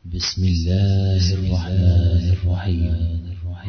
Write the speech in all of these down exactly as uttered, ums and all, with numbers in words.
بسم الله الرحمن الرحيم.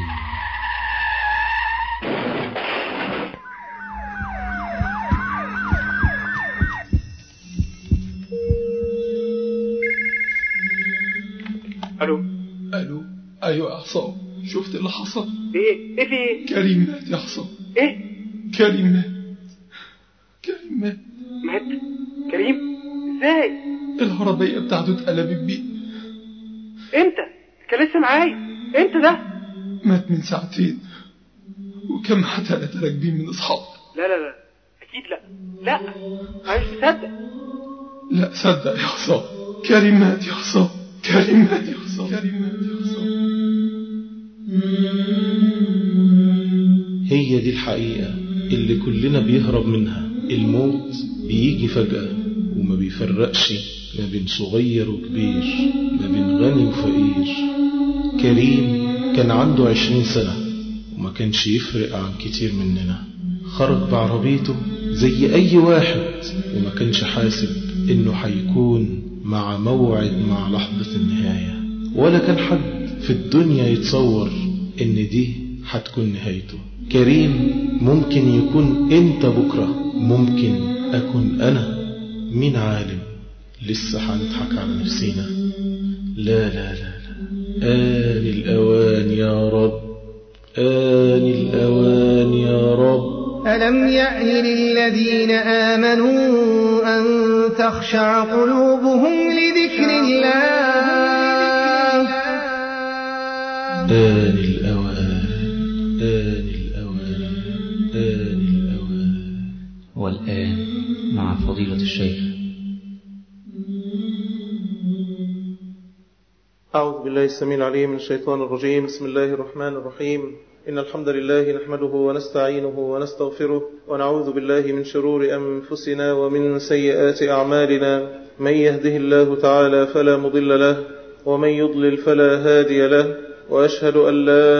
الو الو ايوه يا عصام، شفت اللي حصل؟ ايه ايه في ايه؟ كريم مات يا عصام. ايه كريم مات كريم مات مات كريم؟ ازاي؟ العربية بتاعته اتقلبت بيه. امتى؟ كان لسه معايا. امتى ده؟ مات من ساعتين، وكان معاه تلاتة راكبين من اصحابه. لا لا لا اكيد لا لا انا مش مصدق. لا صدق يا عصام، كريم مات يا عصام. كريم مات يا عصام. كريم مات يا عصام. هي دي الحقيقة اللي كلنا بيهرب منها. الموت بيجي فجأة وما بيفرقش ما بين صغير وكبير، ما بين غني وفقير. كريم كان عنده عشرين سنة وما كانش يفرق عن كتير مننا. خرج بعربيته زي أي واحد وما كانش حاسب إنه حيكون مع موعد مع لحظة النهاية، ولا كان حد في الدنيا يتصور إن دي هتكون نهايته. كريم ممكن يكون أنت بكرة، ممكن أكون أنا، مين عالم؟ لسه هنضحك على نفسينا. لا لا لا لا، آن الأوان يا رب، آن الأوان يا رب. ألم يأن للذين آمنوا أن تخشع قلوبهم لذكر الله. آن الأوان، آن الأوان، آن الأوان. والآن مع فضيلة الشيخ. أعوذ بالله السميع العليم من الشيطان الرجيم. بسم الله الرحمن الرحيم. إن الحمد لله نحمده ونستعينه ونستغفره، ونعوذ بالله من شرور أنفسنا ومن سيئات أعمالنا. من يهده الله تعالى فلا مضل له، ومن يضلل فلا هادي له. وأشهد أن لا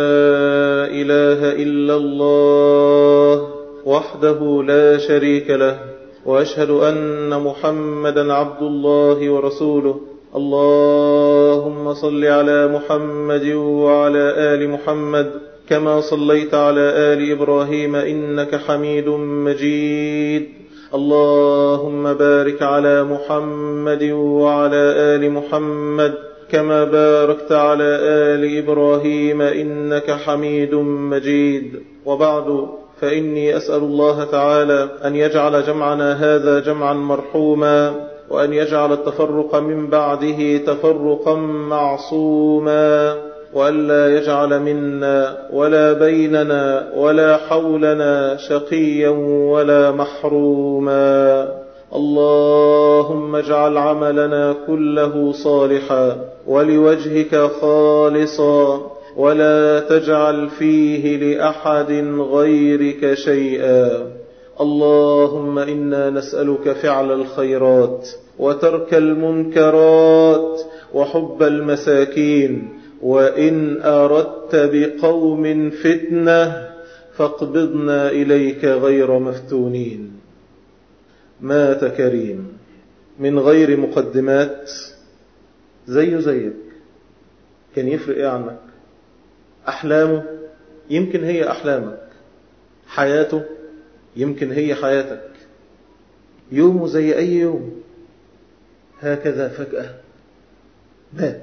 إله إلا الله وحده لا شريك له، وأشهد أن محمدا عبد الله ورسوله. اللهم صل على محمد وعلى آل محمد كما صليت على آل إبراهيم إنك حميد مجيد. اللهم بارك على محمد وعلى آل محمد كما باركت على آل إبراهيم إنك حميد مجيد. وبعد، فإني أسأل الله تعالى أن يجعل جمعنا هذا جمعا مرحوما، وأن يجعل التفرق من بعده تفرقا معصوما، وأن لا يجعل منا ولا بيننا ولا حولنا شقيا ولا محروما. اللهم اجعل عملنا كله صالحا ولوجهك خالصا، ولا تجعل فيه لأحد غيرك شيئا. اللهم إنا نسألك فعل الخيرات وترك المنكرات وحب المساكين، وإن أردت بقوم فتنة فاقبضنا إليك غير مفتونين. مات كريم من غير مقدمات، زيه زيك. كان يفرق إيه عنك؟ أحلامه يمكن هي أحلامك، حياته يمكن هي حياتك، يومه زي أي يوم. هكذا فجأة مات.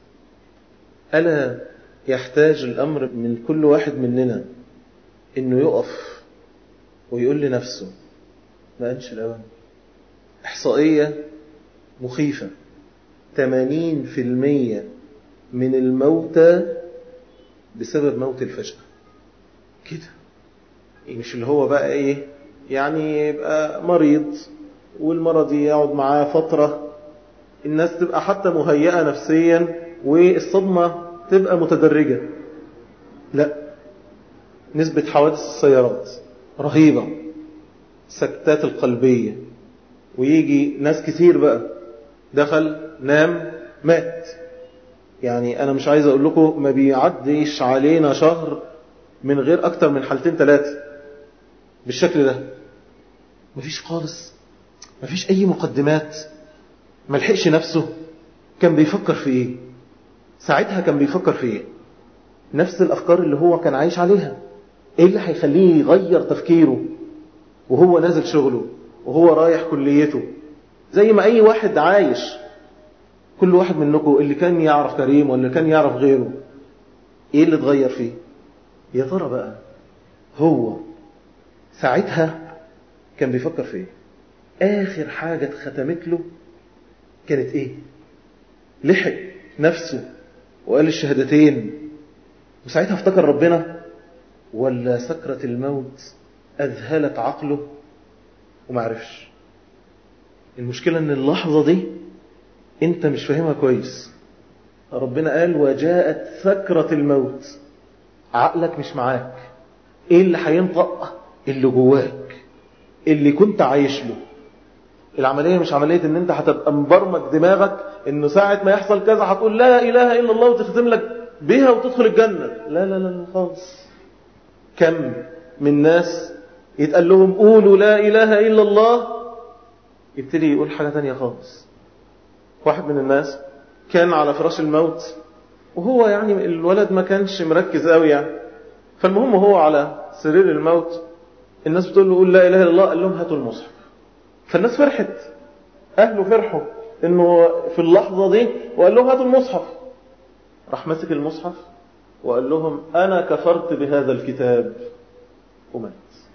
ألا يحتاج الأمر من كل واحد مننا إنه يقف ويقول لنفسه ما أنش الأوان. إحصائية مخيفة، ثمانين في المية من الموتى بسبب موت الفجأة. كده مش اللي هو بقى إيه يعني يبقى مريض والمرض يقعد معاه فترة، الناس تبقى حتى مهيئة نفسيا والصدمة تبقى متدرجة. لا، نسبة حوادث السيارات رهيبة، سكتات القلبية، ويجي ناس كتير بقى دخل نام مات. يعني أنا مش عايز أقول لكم ما بيعديش علينا شهر من غير أكتر من حالتين ثلاثة بالشكل ده. مفيش خالص، مفيش أي مقدمات، ملحقش نفسه كان بيفكر في إيه. ساعتها كان بيفكر في ايه؟ نفس الأفكار اللي هو كان عايش عليها. ايه اللي هيخليه يغير تفكيره وهو نازل شغله وهو رايح كليته؟ زي ما أي واحد عايش، كل واحد منكم اللي كان يعرف كريم واللي كان يعرف غيره، ايه اللي اتغير فيه؟ يا ترى بقى هو ساعتها كان بيفكر في ايه؟ آخر حاجة اتختمت له كانت ايه؟ لحق نفسه وقال الشهادتين وساعتها افتكر ربنا، ولا سكرة الموت أذهلت عقله ومعرفش؟ المشكلة ان اللحظة دي انت مش فاهمها كويس. ربنا قال وجاءت سكرة الموت، عقلك مش معاك. ايه اللي هينطق؟ اللي جواك، اللي كنت عايش له. العملية مش عملية ان انت هتبقى مبرمج دماغك انه ساعة ما يحصل كذا هتقول لا اله الا الله وتختم لك بها وتدخل الجنة. لا لا لا خالص. كم من ناس يتقال لهم قولوا لا اله الا الله، يبتدي يقول حاجة تانية خالص. واحد من الناس كان على فراش الموت، وهو يعني الولد ما كانش مركز قوي يعني، فالمهم هو على سرير الموت الناس بتقول له قول لا اله الا الله، قال لهم هاتوا المصحف. فالناس فرحت، اهله فرحوا انه في اللحظة دي، وقال لهم هاتوا المصحف. راح مسك المصحف وقال لهم انا كفرت بهذا الكتاب ومات.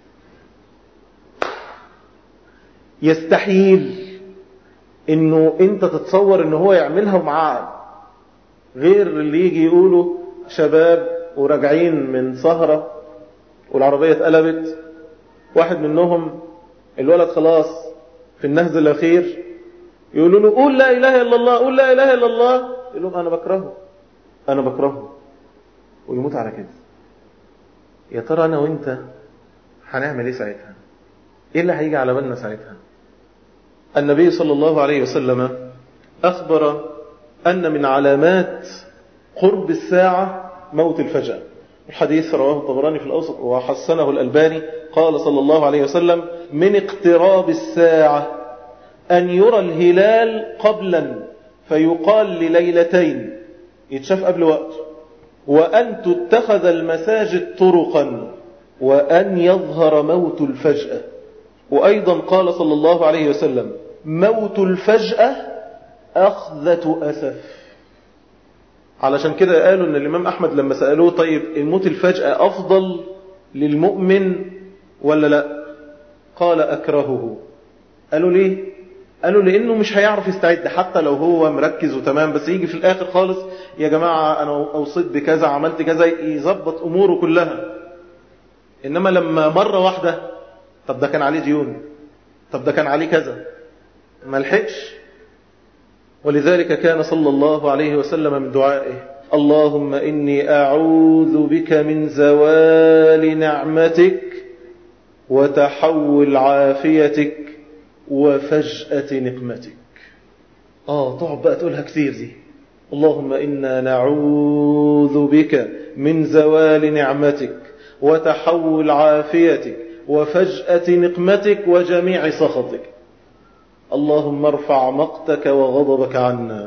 يستحيل انه انت تتصور انه هو يعملها ومعاه، غير اللي يجي يقولوا شباب وراجعين من سهرة والعربية اتقلبت، واحد منهم الولد خلاص في النهز الأخير، يقولوا له قول لا إله إلا الله، قول لا إله إلا الله، يقول لهم أنا بكرهه أنا بكرهه ويموت على كده. يا ترى أنا وإنت هنعمل إيه ساعتها؟ إيه اللي هيجي على بالنا ساعتها؟ النبي صلى الله عليه وسلم أخبر أن من علامات قرب الساعة موت الفجأة. الحديث رواه الطبراني في الأوسط وحسنه الألباني. قال صلى الله عليه وسلم من اقتراب الساعة أن يرى الهلال قبلا فيقال لليلتين، يتشاف قبل وقته، وأن تتخذ المساجد طرقا، وأن يظهر موت الفجأة. وأيضا قال صلى الله عليه وسلم موت الفجأة أخذة أسف. علشان كده قالوا أن الإمام أحمد لما سألوه طيب الموت الفجأة أفضل للمؤمن ولا لا؟ قال أكرهه. قالوا ليه؟ قالوا لأنه مش هيعرف يستعد حتى لو هو مركز وتمام، بس يجي في الآخر خالص يا جماعة أنا أوصيت بكذا عملت كذا، يظبط أموره كلها. إنما لما مرة واحدة طب ده كان عليه ديون، طب ده كان عليه كذا، ما لحقش. ولذلك كان صلى الله عليه وسلم من دعائه اللهم إني أعوذ بك من زوال نعمتك وتحول عافيتك وفجأة نقمتك. آه تقعد بقى تقولها كثير دي، اللهم إنا نعوذ بك من زوال نعمتك وتحول عافيتك وفجأة نقمتك وجميع سخطك. اللهم ارفع مقتك وغضبك عنا.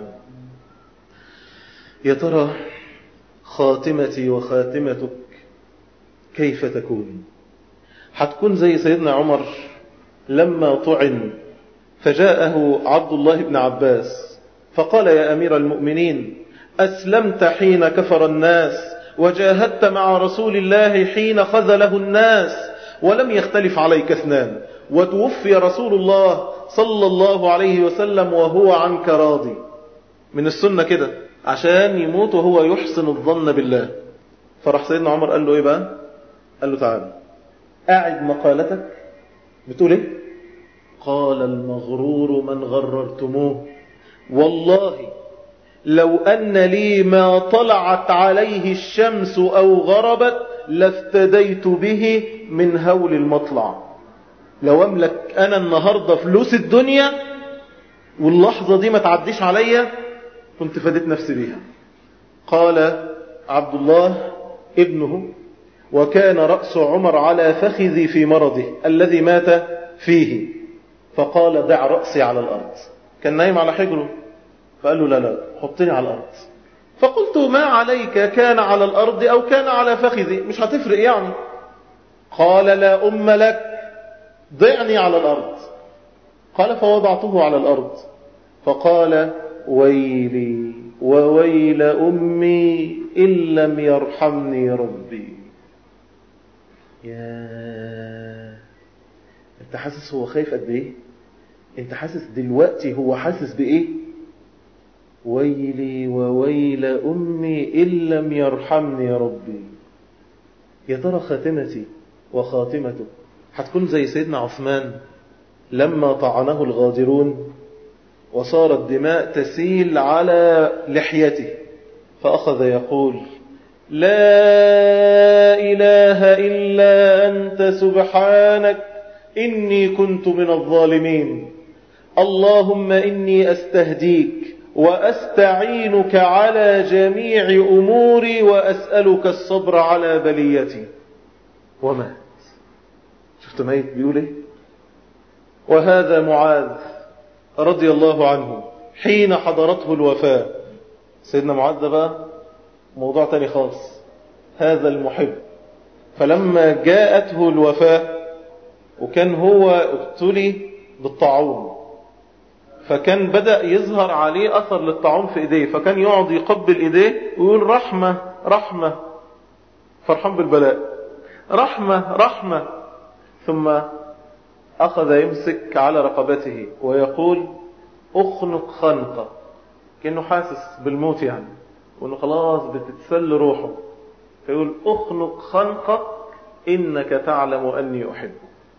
يا ترى خاتمتي وخاتمتك كيف تكون؟ هتكون زي سيدنا عمر لما طعن فجاءه عبد الله بن عباس فقال يا أمير المؤمنين أسلمت حين كفر الناس وجاهدت مع رسول الله حين خذله الناس ولم يختلف عليك اثنان، وتوفي رسول الله صلى الله عليه وسلم وهو عنك راضي. من السنة كده عشان يموت وهو يحسن الظن بالله. فرح سيدنا عمر قال له ايه بقى؟ قال له تعالى أعد مقالتك. بتقول ايه؟ قال المغرور من غررتموه والله لو أن لي ما طلعت عليه الشمس أو غربت لافتديت به من هول المطلع. لو أملك أنا النهاردة فلوس الدنيا واللحظة دي ما تعديش عليا كنت فديت نفسي بيها. قال عبد الله ابنه وكان رأس عمر على فخذي في مرضه الذي مات فيه، فقال دع رأسي على الأرض. كان نايم على حجره فقال له لا لا حطني على الأرض. فقلت ما عليك، كان على الأرض أو كان على فخذي، مش هتفرق يعني. قال لا أم لك، ضعني على الأرض. قال فوضعته على الأرض، فقال ويلي وويل أمي إن لم يرحمني ربي. يا انت حاسس هو خايف قد ايه؟ انت حاسس دلوقتي هو حاسس بايه؟ ويلي وويل أمي إن لم يرحمني ربي. يا ترى خاتمتي وخاتمته هتكون زي سيدنا عثمان لما طعنه الغادرون وصارت دماء تسيل على لحيته، فأخذ يقول لا إله إلا أنت سبحانك إني كنت من الظالمين، اللهم إني أستهديك وأستعينك على جميع أموري وأسألك الصبر على بليتي. ومات. شفت ميت بيقول ايه؟ وهذا معاذ رضي الله عنه حين حضرته الوفاة. سيدنا معاذ ده بقى موضوع تاني خالص. هذا المحب فلما جاءته الوفاة وكان هو ابتلي بالطاعون، فكان بدأ يظهر عليه أثر للطاعون في إيديه، فكان يقعد يقبل إيديه ويقول رحمة رحمة، فرحان بالبلاء، رحمة رحمة. ثم أخذ يمسك على رقبته ويقول أخنق خنقة، كأنه حاسس بالموت يعني، وأنه خلاص بتتسل روحه، فيقول أخنق خنقك إنك تعلم أني أحبك.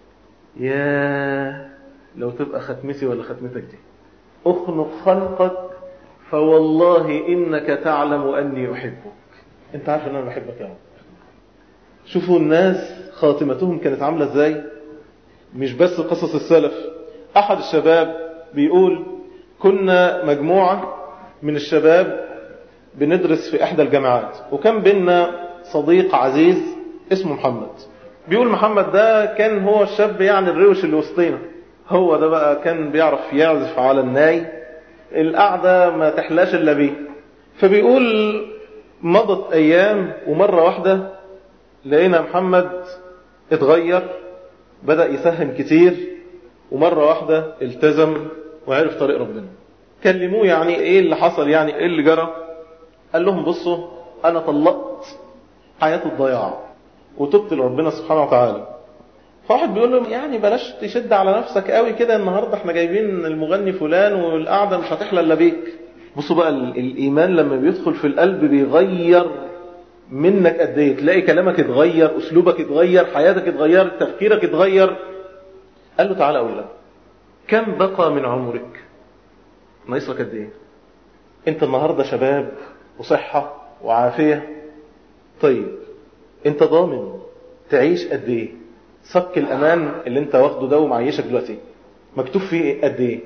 يا لو تبقى ختمتي ولا ختمتك دي، أخنق خنقك فوالله إنك تعلم أني أحبك. أنت عارف أن أنا بحبك يا رب. شوفوا الناس خاتمتهم كانت عاملة إزاي. مش بس قصص السلف. أحد الشباب بيقول كنا مجموعة من الشباب بندرس في إحدى الجامعات، وكان بيننا صديق عزيز اسمه محمد. بيقول محمد ده كان هو الشاب يعني الروش اللي وسطينا، هو ده بقى كان بيعرف يعزف على الناي، القعدة ما تحلاش إلا بيه. فبيقول مضت أيام ومرة واحدة لقينا محمد اتغير، بدأ يسهم كتير، ومرة واحدة التزم وعرف طريق ربنا. كلموه يعني ايه اللي حصل، يعني ايه اللي جرى؟ قال لهم بصوا انا طلقت حياة الضياع وتبت لربنا سبحانه وتعالى. فواحد بيقول له يعني بلاش تشد على نفسك قوي كده، النهاردة احنا جايبين المغني فلان والقعدة مش هتحلى الا بيك. بصوا بقى الايمان لما بيدخل في القلب بيغير منك قد ايه، تلاقي كلامك اتغير، اسلوبك اتغير، حياتك اتغير، تفكيرك اتغير. قال له تعالى اقول لك كم بقى من عمرك، ناقص لك قد ايه؟ انت النهارده شباب وصحه وعافيه، طيب انت ضامن تعيش قد ايه؟ صك الامان اللي انت واخده ده ومعيشك دلوقتي مكتوب فيه قد ايه؟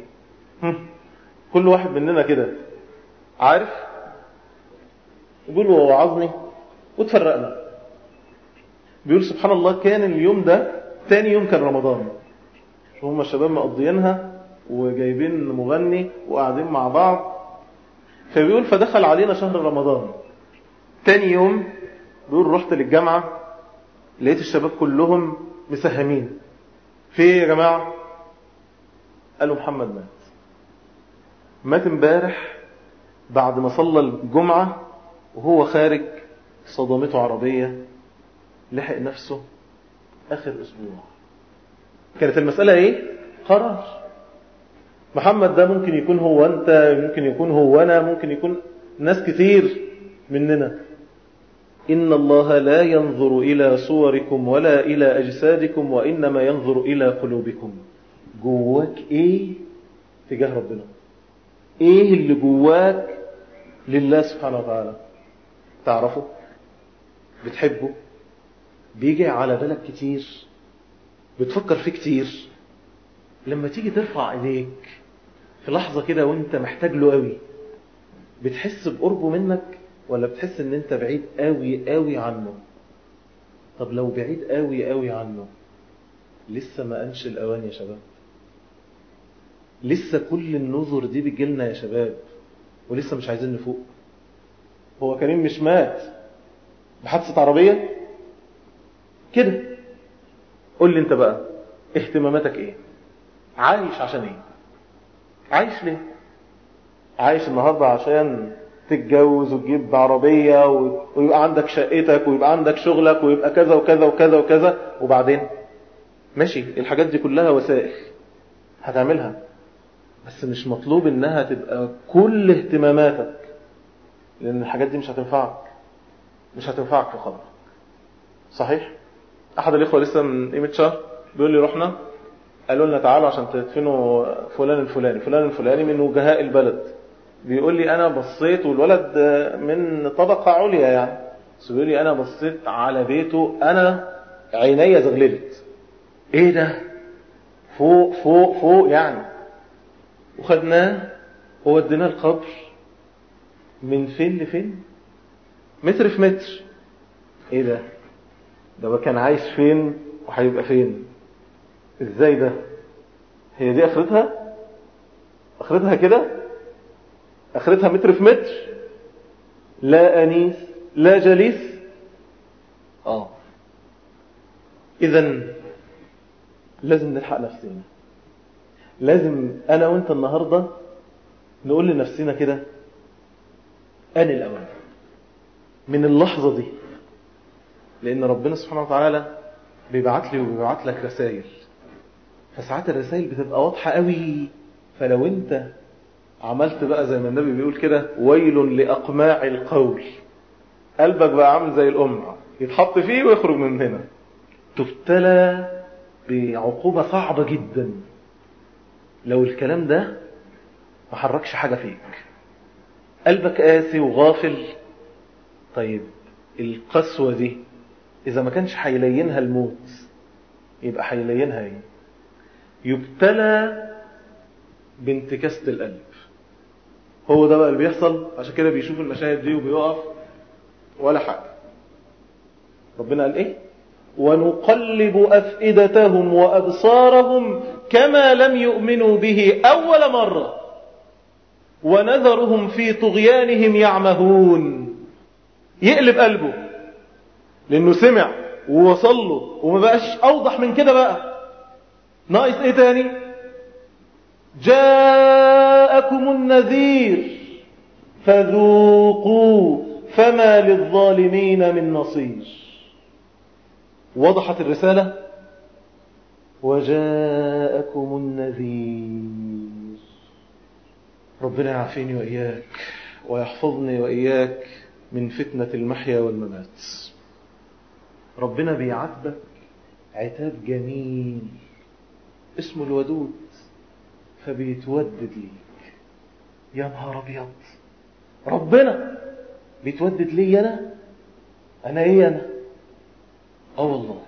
كل واحد مننا كده عارف. يقول له وعظني وتفرقنا. بيقول سبحان الله كان اليوم ده تاني يوم كان رمضان، هم الشباب مقضيينها وجايبين مغني وقاعدين مع بعض. فبيقول فدخل علينا شهر رمضان تاني يوم، بيقول رحت للجامعة لقيت الشباب كلهم مساهمين في ايه يا جماعة؟ قالوا محمد مات مات امبارح بعد ما صلى الجمعة وهو خارج صدمته عربية، لحق نفسه آخر أسبوع. كانت المسألة إيه؟ قرار. محمد ده ممكن يكون هو أنت، ممكن يكون هو أنا، ممكن يكون ناس كتير مننا. إن الله لا ينظر إلى صوركم ولا إلى أجسادكم وإنما ينظر إلى قلوبكم. جواك إيه تجاه ربنا؟ إيه اللي جواك لله سبحانه وتعالى؟ تعرفه؟ بتحبه؟ بيجي على بالك كتير؟ بتفكر فيه كتير؟ لما تيجي ترفع ايديك في لحظة كده وانت محتاج له قوي، بتحس بقربه منك ولا بتحس ان انت بعيد قوي قوي عنه؟ طب لو بعيد قوي قوي عنه لسه ما انش الاوان يا شباب، لسه كل النظر دي بتجيلنا يا شباب ولسه مش عايزين نفوق. هو كريم مش مات بحادثة عربية كده. قول لي انت بقى اهتماماتك ايه؟ عايش عشان ايه؟ عايش ليه؟ عايش النهاردة عشان تتجوز وتجيب عربية ويبقى عندك شقتك ويبقى عندك شغلك ويبقى كذا وكذا وكذا وكذا، وبعدين ماشي الحاجات دي كلها وسائل هتعملها، بس مش مطلوب انها تبقى كل اهتماماتك، لان الحاجات دي مش هتنفعك مش هتنفعك في خبرك. صحيح؟ احد الاخوة لسه من قيمة شهر بيقول لي رحنا قالوا لنا تعالوا عشان تدفنوا فلان الفلاني فلان الفلاني من وجهاء البلد. بيقول لي انا بصيت، والولد من طبقة عليا يعني، بس بيقول لي انا بصيت على بيته انا عينيا زغللت. ايه ده؟ فوق فوق فوق يعني. وخدناه ووديناه القبر من فين لفين؟ متر في متر. ايه ده؟ ده كان عايش فين وهيبقى فين؟ ازاي ده؟ هي دي اخرتها؟ اخرتها كده؟ اخرتها متر في متر؟ لا انيس لا جليس. اه اذن لازم نلحق نفسنا. لازم انا وانت النهاردة نقول لنفسنا كده ان الاوان من اللحظة دي، لان ربنا سبحانه وتعالى بيبعت لي وبيبعت لك رسائل، فساعات الرسائل بتبقى واضحة قوي. فلو انت عملت بقى زي ما النبي بيقول كده ويل لأقماع القول، قلبك بقى عامل زي الأم يتحط فيه ويخرج من هنا، تبتلى بعقوبة صعبة جدا لو الكلام ده ما حركش حاجة فيك. قلبك قاسي وغافل. طيب القسوة دي إذا ما كانش هيلينها الموت يبقى هيلينها ايه؟ يبتلى بانتكاسة القلب. هو ده بقى اللي بيحصل. عشان كده بيشوف المشاهد دي وبيقف ولا حاجة. ربنا قال ايه؟ ونقلب أفئدتهم وأبصارهم كما لم يؤمنوا به أول مرة ونذرهم في طغيانهم يعمهون. يقلب قلبه لأنه سمع ووصل له وما بقاش أوضح من كده بقى. ناقص ايه تاني؟ جاءكم النذير فذوقوا فما للظالمين من نصير. وضحت الرسالة. وجاءكم النذير. ربنا يعافيني وإياك ويحفظني وإياك من فتنة المحيا والممات. ربنا بيعاتبك عتاب جميل اسمه الودود، فبيتودد ليك. يا نهار أبيض، ربنا بيتودد لي أنا؟ أنا إيه أنا؟ آه والله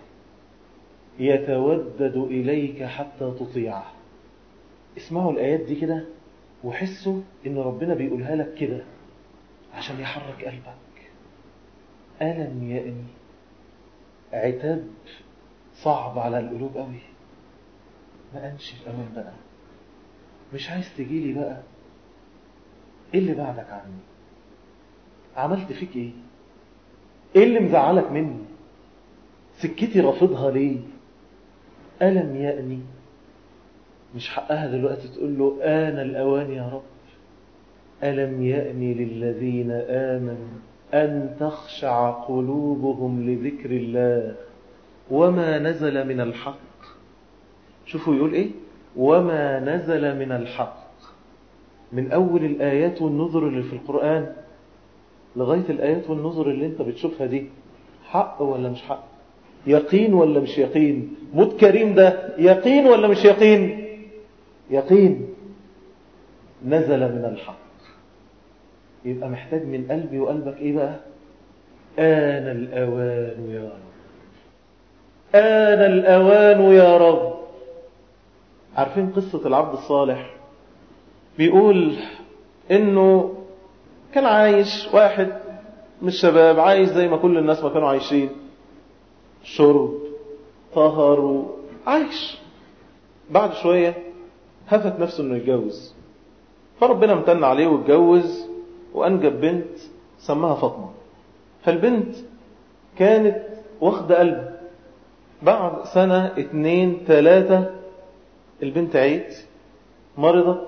يتودد إليك حتى تطيعه. اسمعوا الآيات دي كده وحسوا إن ربنا بيقولها لك كده عشان يحرك قلبك. ألم يأني. عتاب صعب على القلوب قوي. ما أنشي الأمان بقى، مش عايز تجيلي بقى. إيه اللي بعدك عني؟ عملت فيك إيه؟ إيه اللي مزعلك مني؟ سكتي رافضها ليه؟ ألم يأني. مش حقها دلوقتي تقول له آن الأوان يا رب. ألم يأني للذين آمنوا أن تخشع قلوبهم لذكر الله وما نزل من الحق. شوفوا يقول إيه؟ وما نزل من الحق. من أول الآيات والنظر اللي في القرآن لغاية الآيات والنظر اللي انت بتشوفها دي، حق ولا مش حق؟ يقين ولا مش يقين؟ موت كريم ده يقين ولا مش يقين؟ يقين. نزل من الحق. يبقى محتاج من قلبي وقلبك ايه بقى؟ آن الأوان يا رب. آن الأوان يا رب. عارفين قصة العبد الصالح؟ بيقول انه كان عايش واحد من الشباب، عايش زي ما كل الناس ما كانوا عايشين، شرب طهر عايش. بعد شوية هفت نفسه انه يتجوز، فربنا امتن عليه واتجوز وانجب بنت سماها فاطمة. فالبنت كانت واخدة قلب. بعد سنة اتنين تلاتة البنت عيت، مرضت،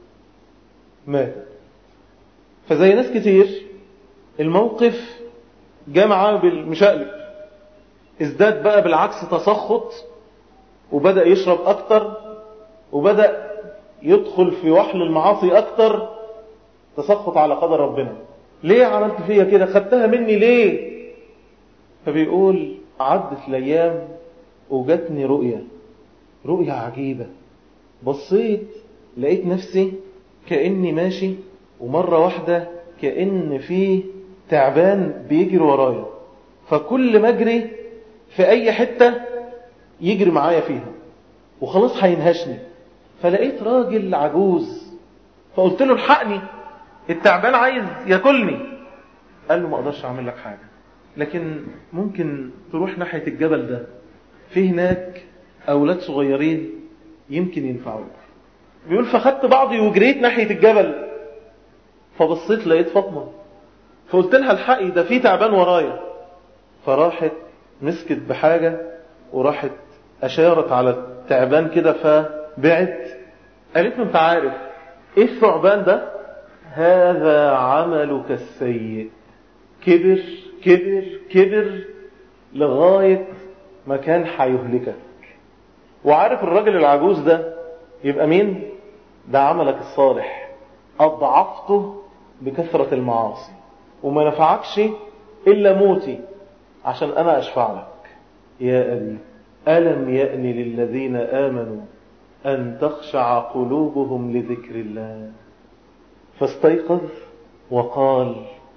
ماتت. فزي ناس كتير الموقف جمع بالمشقلب، ازداد بقى بالعكس تسخط، وبدأ يشرب أكتر، وبدأ يدخل في وحل المعاصي أكتر. تسخط على قدر ربنا. ليه عملت فيها كده؟ خدتها مني ليه؟ فبيقول عدت الأيام وجتني رؤية رؤية عجيبة. بصيت لقيت نفسي كأني ماشي، ومرة واحدة كأن في تعبان بيجري ورايا، فكل ما اجري في أي حتة يجري معايا فيها وخلاص هينهشني. فلقيت راجل عجوز، فقلت له الحقني، التعبان عايز ياكلني. قال له ما اقدرش اعمل لك حاجة، لكن ممكن تروح ناحية الجبل ده، في هناك أولاد صغيرين يمكن ينفعوك. بيقول فخدت بعضي وجريت ناحية الجبل، فبصيت لقيت فاطمة، فقلت لها الحقي ده في تعبان ورايا. فراحت مسكت بحاجة وراحت أشارت على التعبان كده فبعت. قالت له انت عارف ايه الثعبان ده؟ هذا عملك السيء. كبر كبر كبر لغاية ما كان هيهلكك. وعارف الراجل العجوز ده يبقى مين؟ ده عملك الصالح، أضعفته بكثرة المعاصي، وما نفعكش إلا موتي عشان أنا أشفع لك. يا أبي ألم يأن للذين آمنوا أن تخشع قلوبهم لذكر الله. فاستيقظ وقال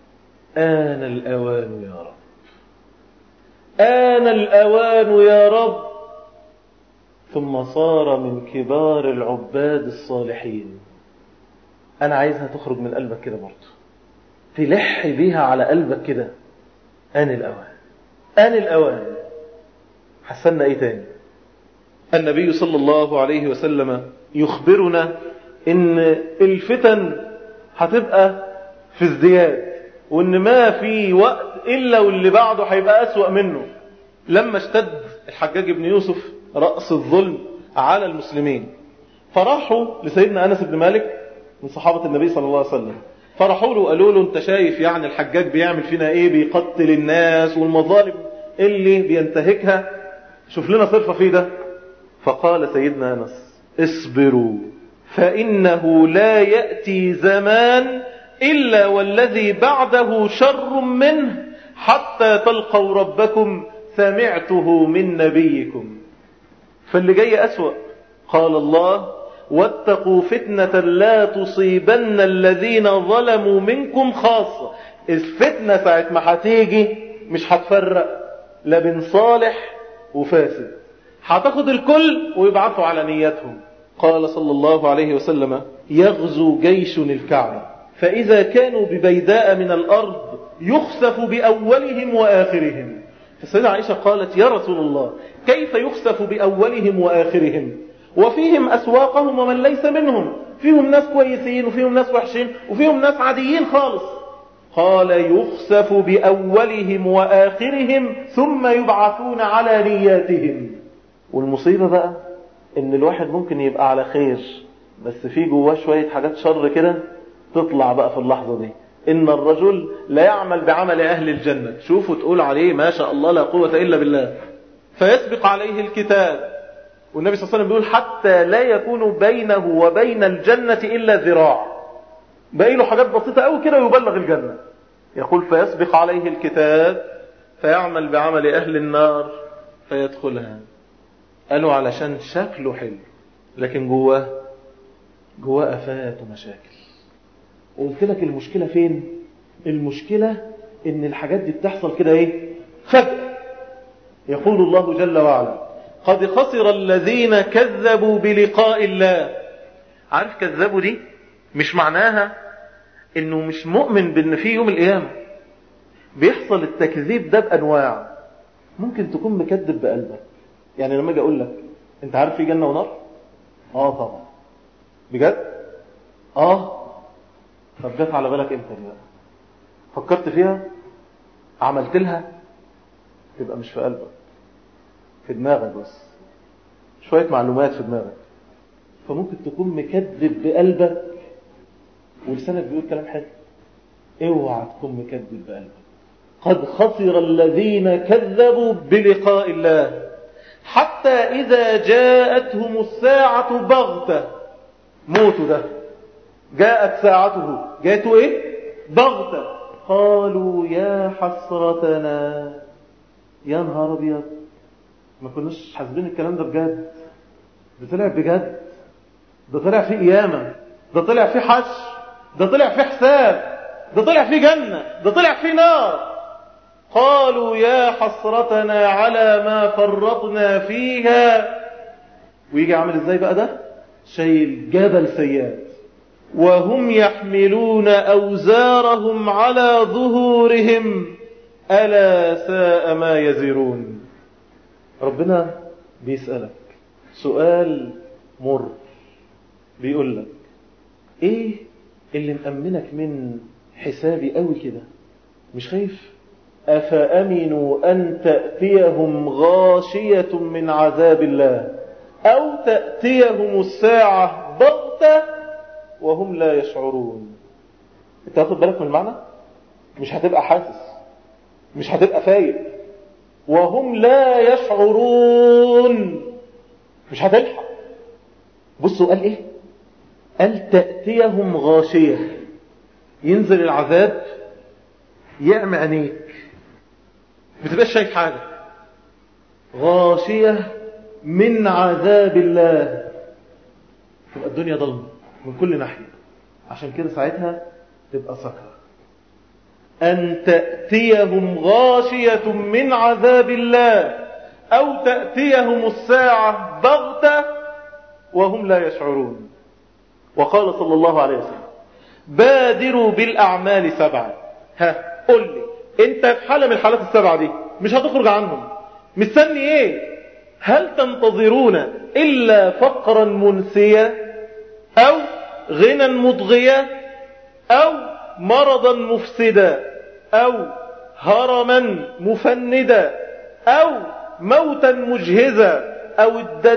آن الأوان يا رب، آن الأوان يا رب. ثم صار من كبار العباد الصالحين. أنا عايزها تخرج من قلبك كده برضه، تلح بيها على قلبك كده. آن الأوان، آن الأوان. حسنا إيه تاني؟ النبي صلى الله عليه وسلم يخبرنا إن الفتن هتبقى في ازدياد، وإن ما في وقت إلا واللي بعده هيبقى أسوأ منه. لما اشتد الحجاج بن يوسف رأس الظلم على المسلمين، فراحوا لسيدنا أنس بن مالك من صحابة النبي صلى الله عليه وسلم، فرحوا له قالوا له انت شايف يعني الحجاج بيعمل فينا ايه؟ بيقتل الناس والمظالم اللي بينتهكها، شوف لنا صرفة فيه ده. فقال سيدنا أنس اصبروا فإنه لا يأتي زمان إلا والذي بعده شر منه حتى تلقوا ربكم سمعته من نبيكم. فاللي جاي أسوأ. قال الله واتقوا فتنة لا تصيبن الذين ظلموا منكم خاصة. الفتنة ساعة ما هتيجي مش هتفرق لا بين صالح وفاسد، هتاخد الكل ويبعثوا على نياتهم. قال صلى الله عليه وسلم يغزو جيش الكعبة فإذا كانوا ببيداء من الأرض يخسف بأولهم وآخرهم. فالسيدة عائشة قالت يا رسول الله كيف يخسف بأولهم وآخرهم وفيهم أسواقهم ومن ليس منهم؟ فيهم ناس كويسين وفيهم ناس وحشين وفيهم ناس عاديين خالص. قال يخسف بأولهم وآخرهم ثم يبعثون على نياتهم. والمصيبة بقى ان الواحد ممكن يبقى على خير بس في جواه شوية حاجات شر كده تطلع بقى في اللحظة دي. إن الرجل لا يعمل بعمل أهل الجنة، شوفوا تقول عليه ما شاء الله لا قوة إلا بالله، فيسبق عليه الكتاب. والنبي صلى الله عليه وسلم بيقول حتى لا يكون بينه وبين الجنة إلا ذراع، باقي له حاجات بسيطة قوي كده ويبلغ الجنة. يقول فيسبق عليه الكتاب فيعمل بعمل أهل النار فيدخلها. قالوا علشان شكله حلو لكن جواه جواه آفات ومشاكل. وقلت لك المشكلة فين؟ المشكلة ان الحاجات دي بتحصل كده ايه؟ فجأة. يقول الله جل وعلا قد خسر الذين كذبوا بلقاء الله. عارف كذبوا دي مش معناها انه مش مؤمن بان في يوم القيامة. بيحصل التكذيب ده بانواع. ممكن تكون مكذب بقلبك، يعني لما اجي اقول لك انت عارف في جنة ونار؟ اه طبعا. بجد؟ اه. طب جت على بالك امتى دي بقى؟ فكرت فيها، عملت لها، تبقى مش في قلبك، في دماغك بس، شوية معلومات في دماغك. فممكن تكون مكذب بقلبك ولسانك بيقول كلام حلو. اوعى تكون مكذب بقلبك. قد خسر الذين كذبوا بلقاء الله حتى إذا جاءتهم الساعة بغتة. موت ده جاءت ساعته، جاءته ايه؟ بغتة. قالوا يا حسرتنا، يا نهار ابيض، ما كناش حاسبين الكلام ده بجد. ده طلع بجد، ده طلع في قيامة، ده طلع في حشر، ده طلع في حساب، ده طلع في جنة، ده طلع في نار. قالوا يا حسرتنا على ما فرطنا فيها. ويجي عامل ازاي بقى ده؟ شايل جبل سيئات. وهم يحملون أوزارهم على ظهورهم ألا ساء ما يزرون. ربنا بيسألك سؤال مر، بيقول لك ايه اللي مأمنك من حسابي قوي كده؟ مش خايف؟ أفأمنوا أن تأتيهم غاشية من عذاب الله أو تأتيهم الساعة بغتة وهم لا يشعرون. انت واخد بالك من المعنى؟ مش هتبقى حاسس، مش هتبقى فايق، وهم لا يشعرون، مش هتلحق. بصوا قال ايه؟ قال تأتيهم غاشية، ينزل العذاب يعمى عينيك، بتبقاش شايف حاجة. غاشية من عذاب الله، تبقى الدنيا ضلمة من كل ناحية. عشان كده ساعتها تبقى سكرة. أن تأتيهم غاشية من عذاب الله أو تأتيهم الساعة بغتة وهم لا يشعرون. وقال صلى الله عليه وسلم بادروا بالأعمال سبعة. ها قل لي انت في حالة من الحالات السبعة دي مش هتخرج عنهم، مستني ايه؟ هل تنتظرون إلا فقرا منسيا أو غنى مضغيا أو مرضا مفسدا أو هرما مفندا أو موتا مجهزا أو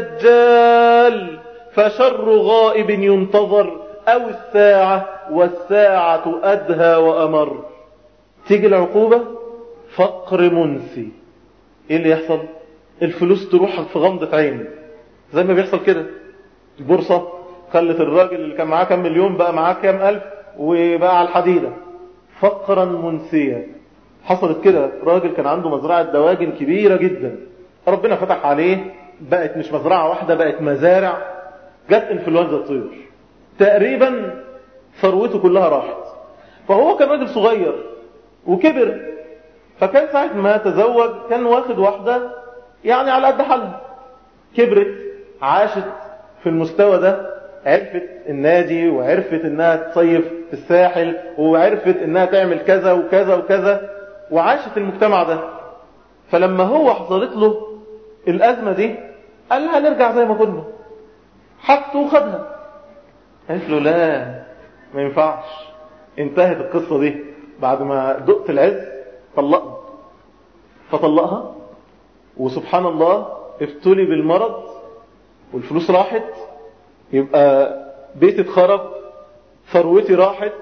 الدجال فشر غائب ينتظر أو الساعة والساعة أدهى وأمر. تيجي العقوبة فقر منسي، ايه اللي يحصل؟ الفلوس تروح في غمضة عين، زي ما بيحصل كده. البورصة خلت الراجل اللي كان معاه كام مليون بقى معاه كام ألف وبقى على الحديدة. فقرا منسيا. حصلت كده، راجل كان عنده مزرعة دواجن كبيرة جدا، ربنا فتح عليه، بقت مش مزرعة واحدة، بقت مزارع. جت انفلونزا الطيور، تقريبا ثروته كلها راحت. فهو كان راجل صغير وكبر، فكان ساعة ما تزوج كان واخد واحدة يعني على قد حالها. كبرت، عاشت في المستوى ده، عرفت النادي وعرفت انها تصيف في الساحل وعرفت انها تعمل كذا وكذا وكذا وعاشت المجتمع ده. فلما هو حصلت له الأزمة دي قال لها نرجع زي ما كنا، حطه وخدها. قالت له لا ما ينفعش، انتهت القصة دي بعد ما دقت العز، طلقها. فطلقها، وسبحان الله ابتلي بالمرض والفلوس راحت، يبقى بيتي اتخرب، ثروتي راحت،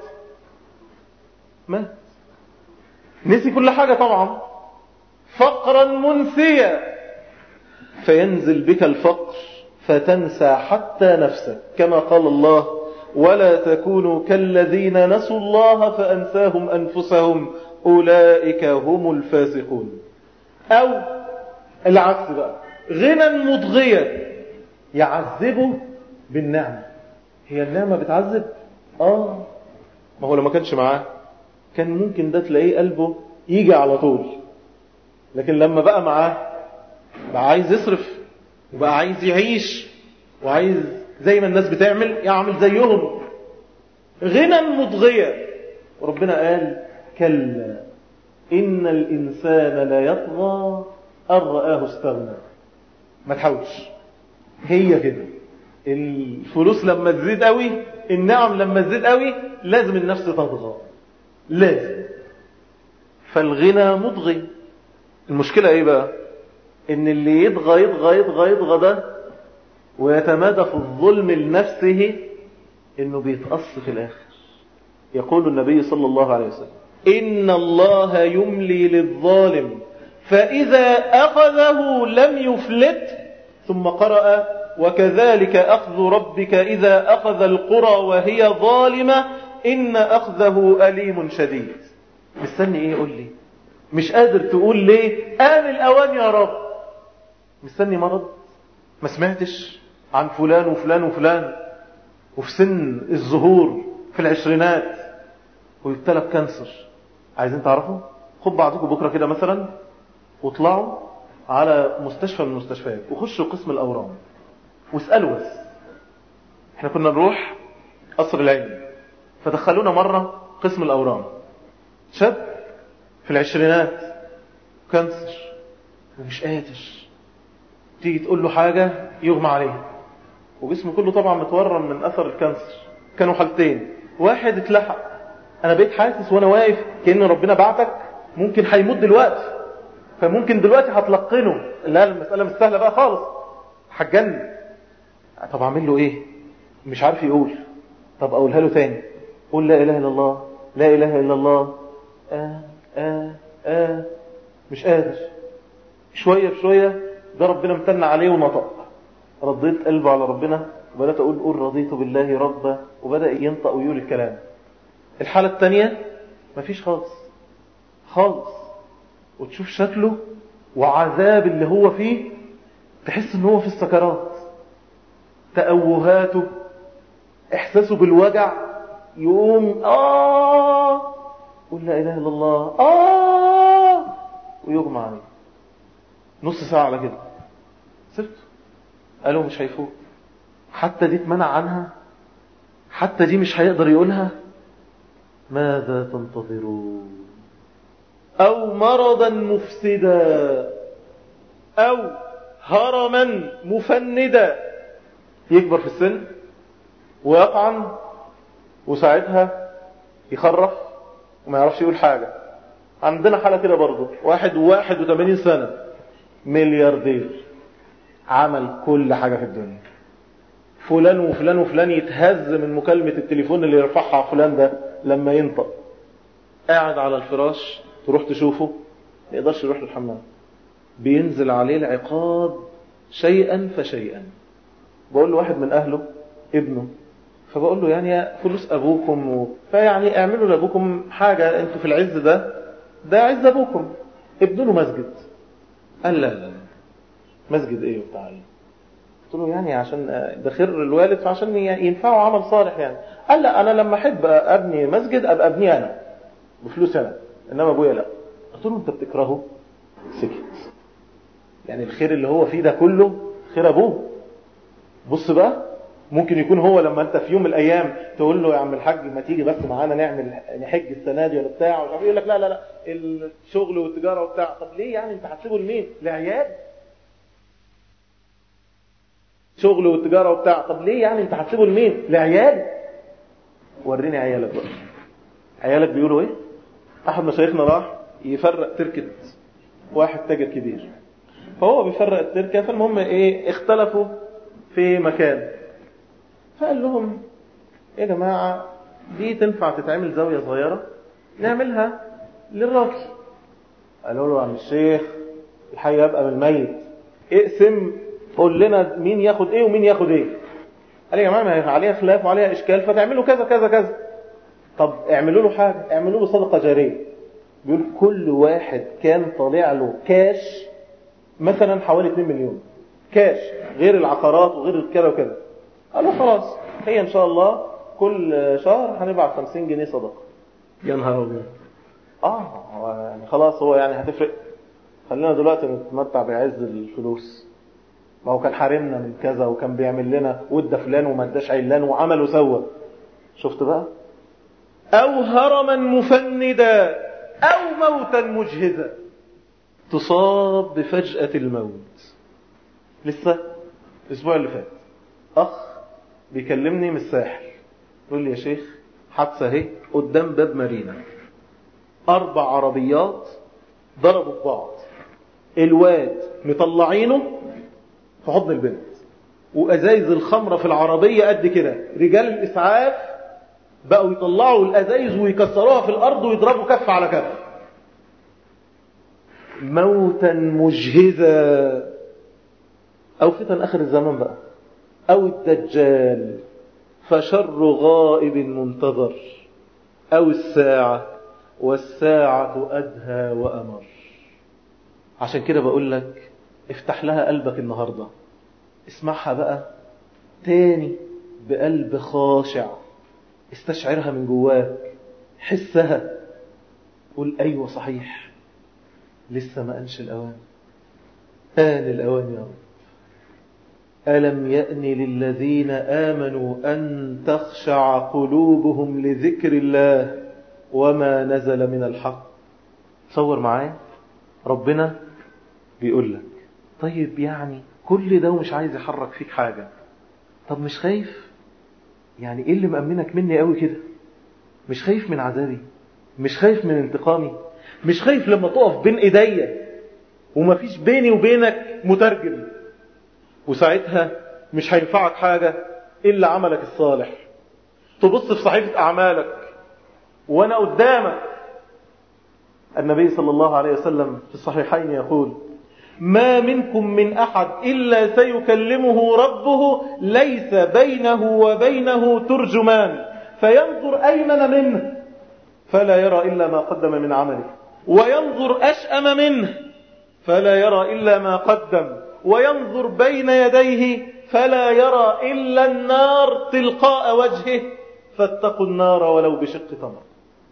مات، نسي كل حاجة طبعا. فقرا منسيا، فينزل بك الفقر فتنسى حتى نفسك، كما قال الله ولا تكونوا كالذين نسوا الله فأنساهم أنفسهم أولئك هم الفاسقون. أو العكس بقى، غنى مضغيا، يعذبه بالنعمة. هي النعمة بتعذب؟ آه، ما هو لما كانش معاه كان ممكن ده تلاقيه قلبه يجي على طول، لكن لما بقى معاه بقى عايز يصرف وبقى عايز يعيش وعايز زي ما الناس بتعمل يعمل زيهم. غنى مضغيا، وربنا قال كلا إن الإنسان لا يطغى أن رآه استغنى. ما تحاولش، هي كده. الفلوس لما تزيد قوي، النعم لما تزيد قوي، لازم النفس تطغى، لازم. فالغنى مضغي. المشكلة ايه بقى؟ ان اللي يضغى يضغى يضغى يضغى ده ويتمادى في الظلم لنفسه انه بيتقص في الاخر. يقول النبي صلى الله عليه وسلم: إن الله يملي للظالم فإذا أخذه لم يفلت. ثم قرأ: وكذلك أخذ ربك إذا أخذ القرى وهي ظالمة إن أخذه أليم شديد. مستني إيه؟ قول لي. مش قادر تقول ليه؟ آن الأوان يا رب. مستني مرض؟ ما سمعتش عن فلان وفلان وفلان وفي سن الظهور في العشرينات ويبتلى بكانسر؟ عايزين تعرفوا؟ خد بعضكم بكرة كده مثلا واطلعوا على مستشفى من المستشفيات وخشوا قسم الأورام واسألوا بس. احنا كنا نروح قصر العيني فدخلونا مرة قسم الأورام، شاب في العشرينات كانسر ومش قادر، تيجي تقول له حاجة يغمى عليه وجسمه كله طبعا متورم من أثر الكانسر. كانوا حالتين، واحد اتلحق، أنا بقيت حاسس وأنا واقف كأن ربنا بعتك ممكن هيموت دلوقتي، فممكن دلوقتي هتلقنه. لا المسألة مش سهلة بقى خالص، هتجنن. طب أعمل له إيه؟ مش عارف يقول. طب أقولها له تاني، قول لا إله إلا الله لا إله إلا الله. آه آه آه مش قادر. شوية بشوية ده ربنا امتن عليه ونطق، رديت قلبه على ربنا وبدأت أقول قول رضيت بالله ربا، وبدأ ينطق ويقول الكلام. الحالة الثانية مفيش خالص خالص، وتشوف شكله وعذاب اللي هو فيه، تحس ان هو في السكرات، تأوهاته، احساسه بالوجع، يقوم آه قل لا إله إلا الله آه ويغمى عليه. نص ساعة على كده سبته، قالوا مش هيفوق، حتى دي اتمنع عنها، حتى دي مش هيقدر يقولها. ماذا تنتظرون؟ أو مرضا مفسدا أو هرما مفندا، يكبر في السن ويقعن وساعتها يخرف وما يعرفش يقول حاجة. عندنا حالة كده برضو، واحد واحد وثمانين سنة ملياردير، عمل كل حاجة في الدنيا، فلان وفلان وفلان يتهز من مكالمة التليفون اللي يرفعها فلان ده لما ينطق. قاعد على الفراش تروح تشوفه ما يقدرش يروح للحمام، بينزل عليه العقاب شيئا فشيئا. بقول له واحد من أهله ابنه، فبقول له يعني فلوس أبوكم و... فيعني اعملوا لأبوكم حاجة، انتوا في العز ده ده عز أبوكم، ابنوا له مسجد. قال لا لا مسجد ايه وبتاع ايه؟ قلت له يعني عشان ده خير الوالد فعشان ينفعوا عمل صالح يعني. قال لا انا لما احب ابني مسجد ابقى ابني انا بفلوس انا، انما ابويا لا. قلت له انت بتكرهه؟ سكت. يعني الخير اللي هو فيه ده كله خير ابوه. بص بقى، ممكن يكون هو لما انت في يوم من الايام تقول له يا عم الحاج ما تيجي بس معانا نعمل نحج السنه دي ولا بتاع، ومش عارف، يقول لك لا لا لا الشغل والتجاره وبتاع. طب ليه يعني؟ انت هتسيبه لمين؟ لعيال؟ شغل والتجاره وبتاع، طب ليه يعني؟ انت هتسيبه لمين؟ لعيال؟ وريني عيالك بقى. عيالك بيقولوا ايه؟ احد مشايخنا راح يفرق تركه واحد تاجر كبير، فهو بيفرق التركه، فالمهم ايه اختلفوا في مكان، فقال لهم يا جماعة دي تنفع تتعمل زاوية صغيرة نعملها للراجل. قالوا له عم الشيخ الحي يبقى من الميت، اقسم قول لنا مين ياخد ايه ومين ياخد ايه. قال يا جماعة ما عليها خلاف وعليها اشكال فتعملوا كذا كذا كذا. طب اعملوا له حاجة، اعملوا له صدقة جارية. بيقول كل واحد كان طالع له كاش مثلا حوالي اتنين مليون كاش، غير العقارات وغير كذا وكذا. قالوا خلاص هي ان شاء الله كل شهر هنبعت خمسين جنيه صدقة. يا نهار ابيض. اه يعني خلاص هو يعني هتفرق؟ خلينا دلوقتي نتمتع بعز الفلوس، ما هو كان حارمنا من كذا وكان بيعمل لنا وده فلان وما اداش علان وعمل وسوى. شفت بقى؟ او هرما مفندا او موتا مجهزا، تصاب بفجأة الموت. لسه الاسبوع اللي فات اخ بيكلمني من الساحل، يقول لي يا شيخ حادثه اهي قدام باب مارينا، أربع عربيات ضربوا في بعض، الواد مطلعينه في حضن البنت، وأزايز الخمرة في العربية قد كده، رجال الإسعاف بقوا يطلعوا الأزايز ويكسروها في الأرض ويضربوا كف على كف. موتا مجهزا، أو فتن آخر الزمان بقى، أو الدجال فشر غائب منتظر، أو الساعة والساعة أدهى وأمر. عشان كده بقول لك افتح لها قلبك النهاردة، اسمعها بقى تاني بقلب خاشع، استشعرها من جواك، حسها، قول أيوة صحيح، لسه ما أنش الأوان، آن الأوان يا رب. ألم يأن للذين آمنوا أن تخشع قلوبهم لذكر الله وما نزل من الحق. تصور معايا ربنا بيقول لك طيب يعني كل ده ومش عايز يحرك فيك حاجة، طب مش خايف؟ يعني ايه اللي مأمنك مني قوي كده؟ مش خايف من عذابي؟ مش خايف من انتقامي؟ مش خايف لما تقف بين ايديا ومفيش بيني وبينك مترجم، وساعتها مش هينفعك حاجة إلا عملك الصالح، تبص في صحيفة أعمالك وأنا قدامك. النبي صلى الله عليه وسلم في الصحيحين يقول ما منكم من أحد إلا سيكلمه ربه ليس بينه وبينه ترجمان، فينظر أيمن منه فلا يرى إلا ما قدم من عمله، وينظر أشأم منه فلا يرى إلا ما قدم، وينظر بين يديه فلا يرى إلا النار تلقاء وجهه، فاتقوا النار ولو بشق تمر.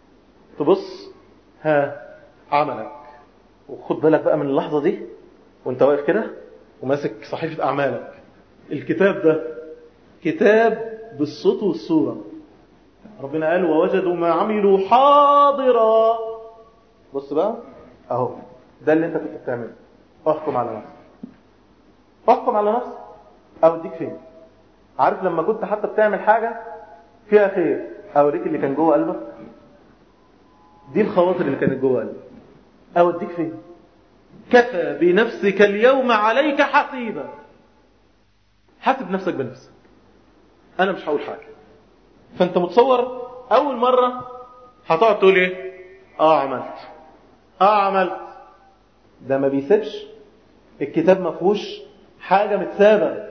تبص ها عملك، وخد بالك بقى من اللحظة دي وانت واقف كده وماسك صحيفة أعمالك. الكتاب ده كتاب بالصوت والصورة، ربنا قال ووجدوا ما عملوا حاضرا. بص بقى اهو ده اللي انت كنت بتعمله، احكم على نفسك، احكم على نفسك. اوديك فين؟ عارف لما كنت حتى بتعمل حاجة فيها خير اوريك اللي كان جوه قلبك، دي الخواطر اللي كانت جوه قلبك. اوديك فين؟ كفى بنفسك اليوم عليك حسيبا. حاسب نفسك بنفسك، انا مش هقول حاجة. فانت متصور اول مرة هتقعد تقول ايه؟ اه عملت اه عملت. ده ما بيسيبش، الكتاب ما فيهوش حاجة متسابة.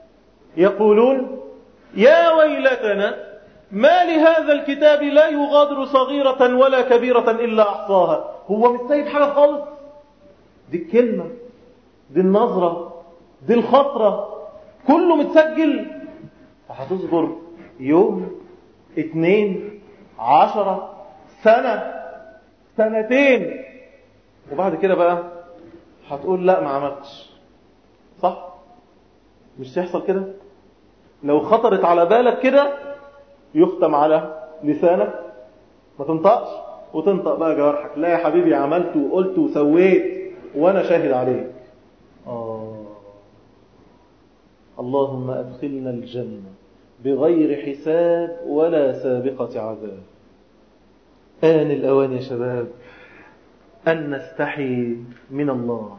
يقولون يا ويلتنا ما لهذا الكتاب لا يغادر صغيرة ولا كبيرة إلا أحصاها. هو مش سايب حاجة خالص. دي الكلمة، دي النظرة، دي الخطرة، كله متسجل. فهتصبر يوم، اتنين، عشرة، سنة، سنتين، وبعد كده بقى هتقول لا ما عملتش. صح؟ مش تحصل كده؟ لو خطرت على بالك كده يختم على لسانك، ما تنطقش، وتنطق بقى جوارحك لا يا حبيبي عملت وقلت وسويت وانا شاهد عليك. آه. اللهم أدخلنا الجنة بغير حساب ولا سابقة عذاب. آن الأوان يا شباب أن نستحي من الله،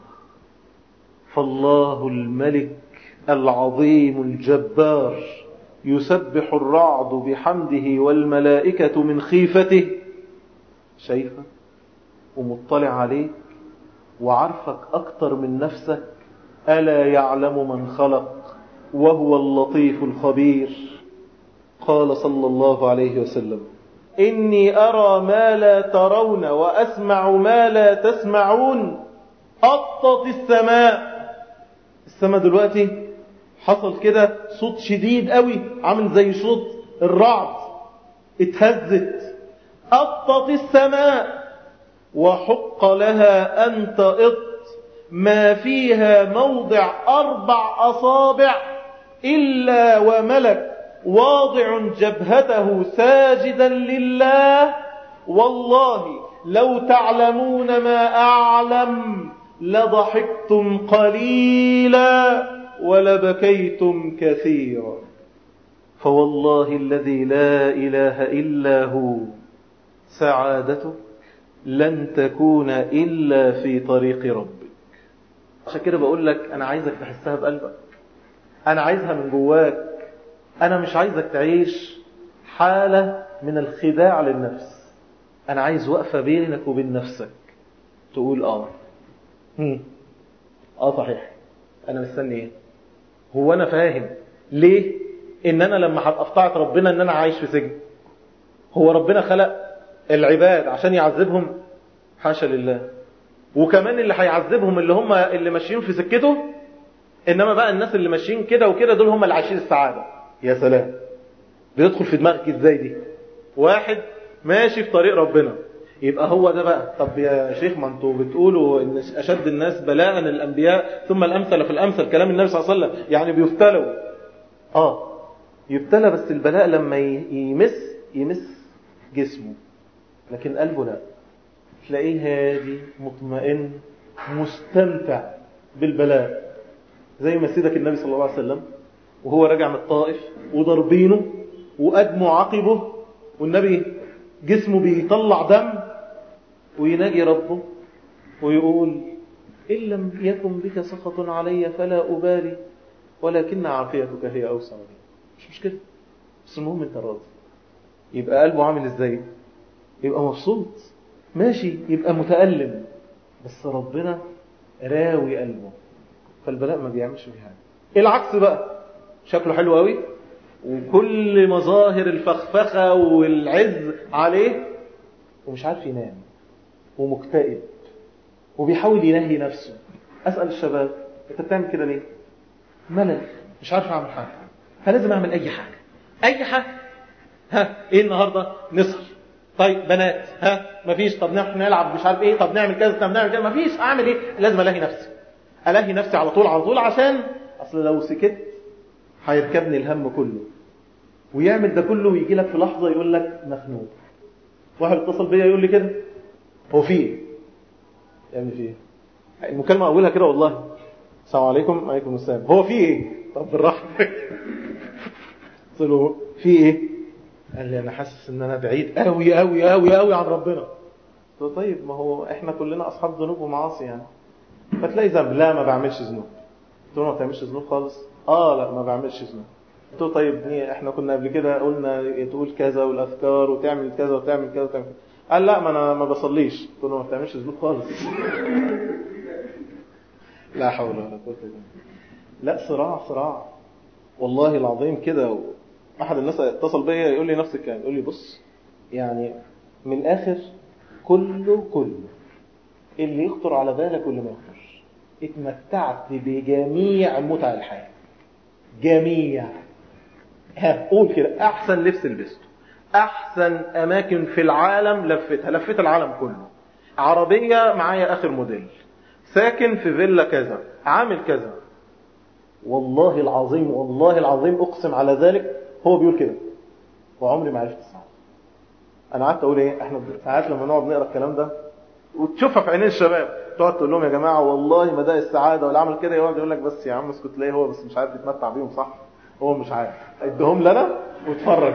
فالله الملك العظيم الجبار يسبح الرعد بحمده والملائكة من خيفته، شايفك ومطلع عليك وعرفك أكتر من نفسك. ألا يعلم من خلق وهو اللطيف الخبير. قال صلى الله عليه وسلم إني أرى ما لا ترون وأسمع ما لا تسمعون. أطت السماء، السماء دلوقتي حصل كده صوت شديد قوي عامل زي صوت الرعد، اتهزت. أطت السماء وحق لها أن تأط ما فيها موضع أربع أصابع إلا وملك واضع جبهته ساجدا لله. والله لو تعلمون ما أعلم لضحكتم قليلا ولبكيتم كثيرا. فوالله الذي لا إله إلا هو سعادتك لن تكون إلا في طريق ربك. عشان كده بقول لك أنا عايزك تحسها بقلبك، أنا عايزها من جواك. أنا مش عايزك تعيش حالة من الخداع للنفس. أنا عايز وقفة بينك وبين نفسك تقول آه هم. آه صحيح، أنا مستني إيه؟ هو أنا فاهم ليه إن أنا لما هبقى في طاعة ربنا إن أنا عايش في سجن؟ هو ربنا خلق العباد عشان يعذبهم؟ حاشا لله. وكمان اللي هيعذبهم اللي هم اللي ماشيين في سكته، إنما بقى الناس اللي ماشيين كده وكده دول هم اللي عايشين السعادة. يا سلام، بيدخل في دماغك إزاي دي؟ واحد ماشي في طريق ربنا، يبقى هو ده بقى. طب يا شيخ ما انتوا بتقولوا ان اشد الناس بلاء الانبياء ثم الامثل في الامثل، كلام النبي صلى الله عليه وسلم، يعني بيبتلوا. اه يبتلى، بس البلاء لما يمس يمس جسمه، لكن قلبه لا. تلاقيه هادي مطمئن مستمتع بالبلاء، زي ما سيدك النبي صلى الله عليه وسلم وهو راجع من الطائف وضربينه وأدموا عقبه والنبي جسمه بيطلع دم، ويناجي ربه ويقول إن لم يكن بك سخط علي فلا أبالي ولكن عافيتك هي أوسع لي. مش مشكلة، بس المهم انت راضي. يبقى قلبه عامل ازاي؟ يبقى مبسوط ماشي، يبقى متألم، بس ربنا راوي قلبه، فالبلاء ما بيعملش فيه حاجة. العكس بقى، شكله حلو قوي وكل مظاهر الفخفخة والعز عليه ومش عارف ينام ومكتئب وبيحاول ينهي نفسه. أسأل الشباب انت بتعمل كده ليه؟ ملل، مش عارف اعمل حاجة، فلازم اعمل اي حاجة. اي حاجة. ها ايه النهاردة؟ نسهر. طيب بنات، ها مفيش. طب نحن نلعب مش عارف ايه. طب نعمل كذا، طب نعمل كذا. مفيش. اعمل ايه؟ لازم الاهي نفسي الاهي نفسي على طول على طول، عشان اصل لو سكت هيركبني الهم كله. ويعمل ده كله ويجي لك في لحظة يقول لك مخنوق. واحد اتصل بيا يقول لي كده، هو في ايه؟ يعمل في ايه؟ المكالمة اولها كده والله، السلام عليكم. عليكم السلام. هو في ايه؟ طب بالراحة. قلت له في ايه؟ قال لي انا حاسس ان انا بعيد قوي قوي قوي قوي عن ربنا. قلت له طيب ما هو احنا كلنا اصحاب ذنوب ومعاصي يعني، فتلاقي ذنب. لا ما بعملش ذنوب. قلت له ما بتعملش ذنوب خالص؟ اه لا ما بعملش ذنوب. قلت له طيب احنا كنا قبل كده قلنا تقول كذا والاذكار وتعمل كذا وتعمل كذا وتعمل كذا. قال لا ما انا ما بصليش. قلت له ما بتعملش ذنوب خالص. لا حول ولا قوه الا بالله. لا صراع صراع والله العظيم كده. احد الناس اتصل بيا يقول لي نفس الكلام، يقول لي بص يعني من الاخر كله كله اللي يخطر على بالك واللي ما يخطرش، اتمتعت بجميع متع الحياه. جميع. ها قول كده، احسن لبس لبسته، احسن اماكن في العالم لفتها، لفت العالم كله، عربيه معايا اخر موديل، ساكن في فيلا كذا، عامل كذا. والله العظيم والله العظيم اقسم على ذلك هو بيقول كده، وعمري ما عرفت السعادة. انا قعدت اقول ايه، احنا ساعات لما نقعد نقرا الكلام ده وتشوفها في عينين الشباب، تقعد تقول لهم يا جماعه والله ما ده السعاده ولا عمل كده، يقعد يقول لك بس يا عم اسكت، تلاقيه هو بس مش عارف يتمتع بيهم صح، هو مش عارف. ادهم لنا واتفرج.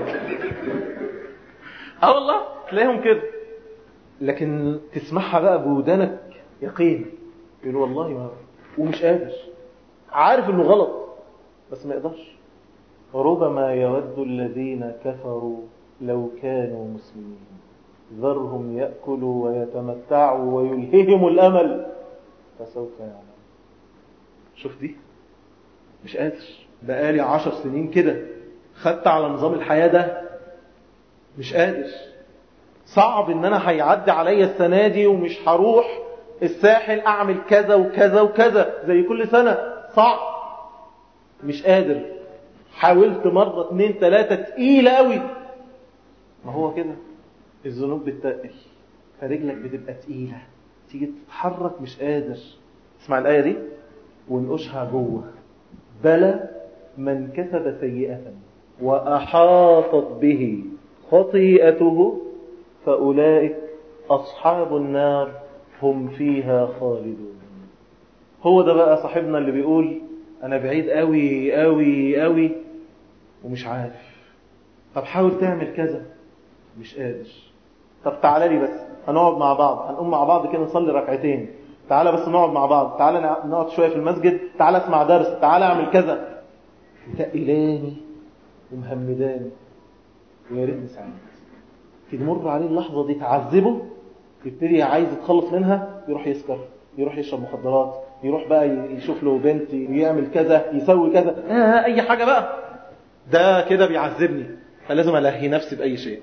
اه والله تلاقيهم كده، لكن تسمعها بقى بودانك يقين، يقول والله ما، ومش قادر، عارف انه غلط بس ما يقدرش. وربما يود الذين كفروا لو كانوا مسلمين ذرهم يأكلوا ويتمتعوا ويلههم الأمل فسوف يعلم. شوف دي مش قادر، بقالي عشر سنين كده خدت على نظام الحياة ده، مش قادر. صعب ان انا هيعدي عليا السنة دي ومش هروح الساحل اعمل كذا وكذا وكذا زي كل سنة، صعب، مش قادر. حاولت مرة اتنين تلاتة تقيلة قوي. ما هو كده الذنوب بتتقل فرجلك بتبقى تقيلة، تيجي تتحرك مش قادر. اسمع الآية دي ونقشها جوه. بلى من كسب سيئة وأحاطت به خطيئته فأولئك أصحاب النار هم فيها خالدون. هو ده بقى صاحبنا اللي بيقول أنا بعيد قوي قوي قوي ومش عارف. طب حاول تعمل كذا، مش قادر. طب تعالى لي بس هنقعد مع بعض، هنقوم مع بعض كده نصلي ركعتين، تعالى بس نقعد مع بعض، تعالى نقعد شوية في المسجد، تعالى اسمع درس، تعالى اعمل كذا. تقلاني ومهمداني ويا ريتني ساعات. تمر عليه اللحظة دي تعذبه، يبتدي عايز يتخلص منها، يروح يسكر، يروح يشرب مخدرات، يروح بقى يشوف له بنت، يعمل كذا، يسوي كذا، آه اي حاجة بقى. ده كده بيعذبني، فلازم ألهي نفسي بأي شيء.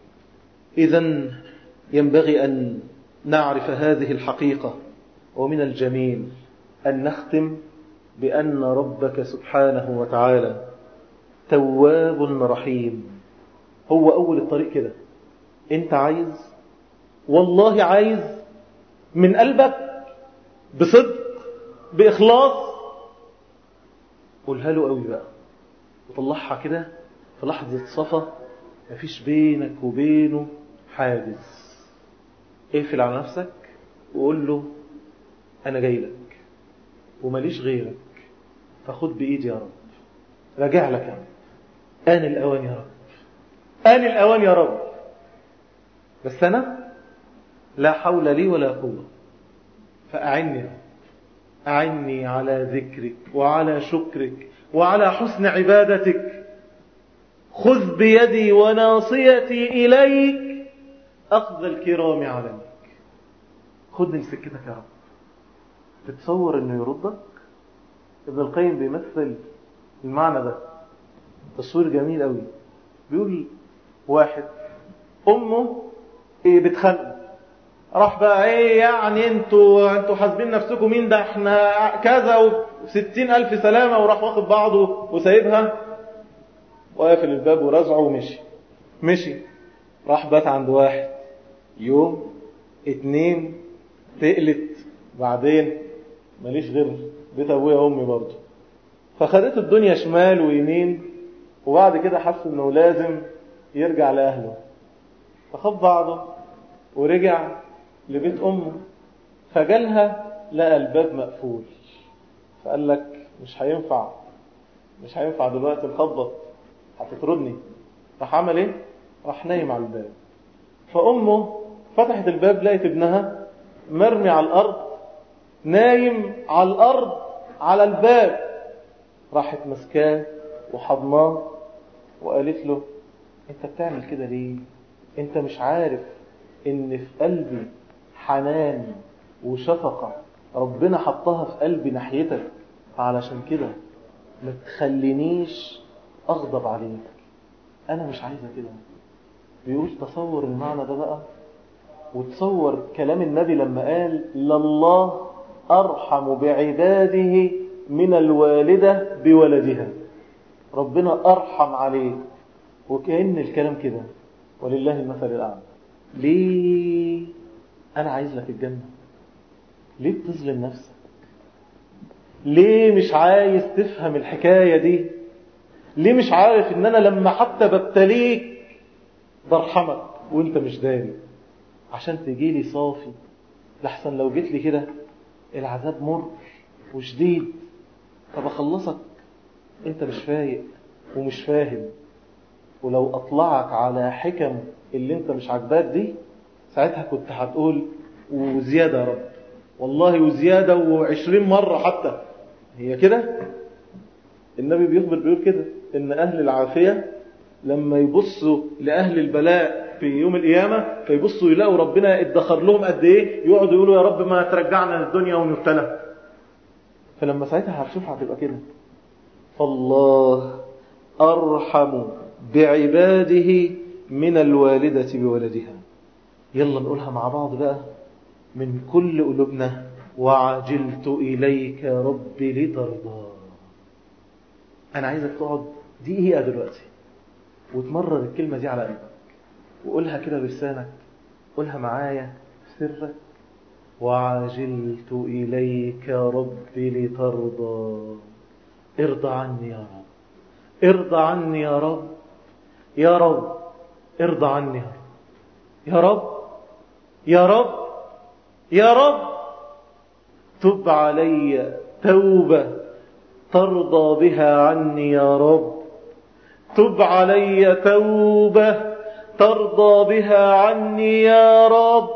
إذن ينبغي أن نعرف هذه الحقيقة. ومن الجميل أن نختم بأن ربك سبحانه وتعالى تواب رحيم. هو أول الطريق كده. أنت عايز، والله عايز من قلبك بصدق بإخلاص، قولها له قوي بقى وطلعها كده في لحظة صفا، مفيش بينك وبينه حاجز. اقفل على نفسك وقول له أنا جاي لك وماليش غيرك، فخد بإيدي يا رب، راجع لك يا رب، آن الأوان يا رب، آن الأوان يا رب. بس أنا لا حول لي ولا قوة، فأعني يا رب، أعني على ذكرك وعلى شكرك وعلى حسن عبادتك. خذ بيدي وناصيتي إليك أخذ الكرام عليك. خذني لسكتك يا رب. تتصور أنه يردك؟ ابن القيم بيمثل المعنى ده تصوير جميل قوي. بيقول واحد أمه إيه بتخنق، راح بقى ايه يعني انتوا انتوا حاسبين نفسكم مين ده، احنا كذا وستين الف سلامة، وراح واخد بعضه وسايبها وقافل الباب ورزعه ومشي. مشي راح بات عند واحد، يوم اتنين تقلت، بعدين ماليش غير بيت ابويا وامي برضه، فخدته الدنيا شمال ويمين، وبعد كده حس انه لازم يرجع لاهله، فخد بعضه ورجع لبيت أمه، فجالها لقى الباب مقفول، فقال لك مش هينفع مش هينفع دلوقتي نخبط هتطردني. راح عمل ايه؟ راح نايم على الباب. فأمه فتحت الباب لقيت ابنها مرمي على الأرض، نايم على الأرض على الباب. راحت مسكاه وحضناه وقالت له انت بتعمل كده ليه؟ انت مش عارف ان في قلبي حنان وشفقة ربنا حطها في قلبي ناحيتك، علشان كده ما تخلينيش اغضب عليك، انا مش عايزة كده. بيقول تصور المعنى ده بقى، وتصور كلام النبي لما قال لله ارحم بعباده من الوالدة بولدها. ربنا ارحم عليك، وكأن الكلام كده ولله المثل الأعلى. ليه أنا عايز لك الجنة؟ ليه بتظلم نفسك؟ ليه مش عايز تفهم الحكاية دي؟ ليه مش عارف إن أنا لما حتى ببتليك برحمك وإنت مش داري، عشان تجيلي صافي، لحسن لو جيت لي كده العذاب مر وشديد، فبخلصك إنت مش فايق ومش فاهم. ولو أطلعك على حكم اللي انت مش عاجباك دي، ساعتها كنت هتقول وزيادة يا رب، والله وزيادة وعشرين مرة حتى. هي كده النبي بيخبر بيقول كده ان اهل العافية لما يبصوا لأهل البلاء في يوم القيامة فيبصوا يلاقوا ربنا ادخر لهم قد ايه، يقعدوا يقولوا يا رب ما ترجعنا للدنيا ونبتلى. فلما ساعتها هتشوف هتبقى كده. فالله أرحم بعباده من الوالدة بولدها. يلا نقولها مع بعض بقى من كل قلوبنا: وعجلت إليك ربي لترضى. أنا عايزك تقعد دقيقة دلوقتي وتمرر الكلمة دي على قلبك، وقولها كده بلسانك، قولها معايا في سرك: وعجلت إليك ربي لترضى. ارضى عني يا رب، ارضى عني يا رب، يا رب ارضى عني يا رب، يا رب يا رب تب علي توبة ترضى بها عني يا رب، تب علي توبة ترضى بها عني يا رب.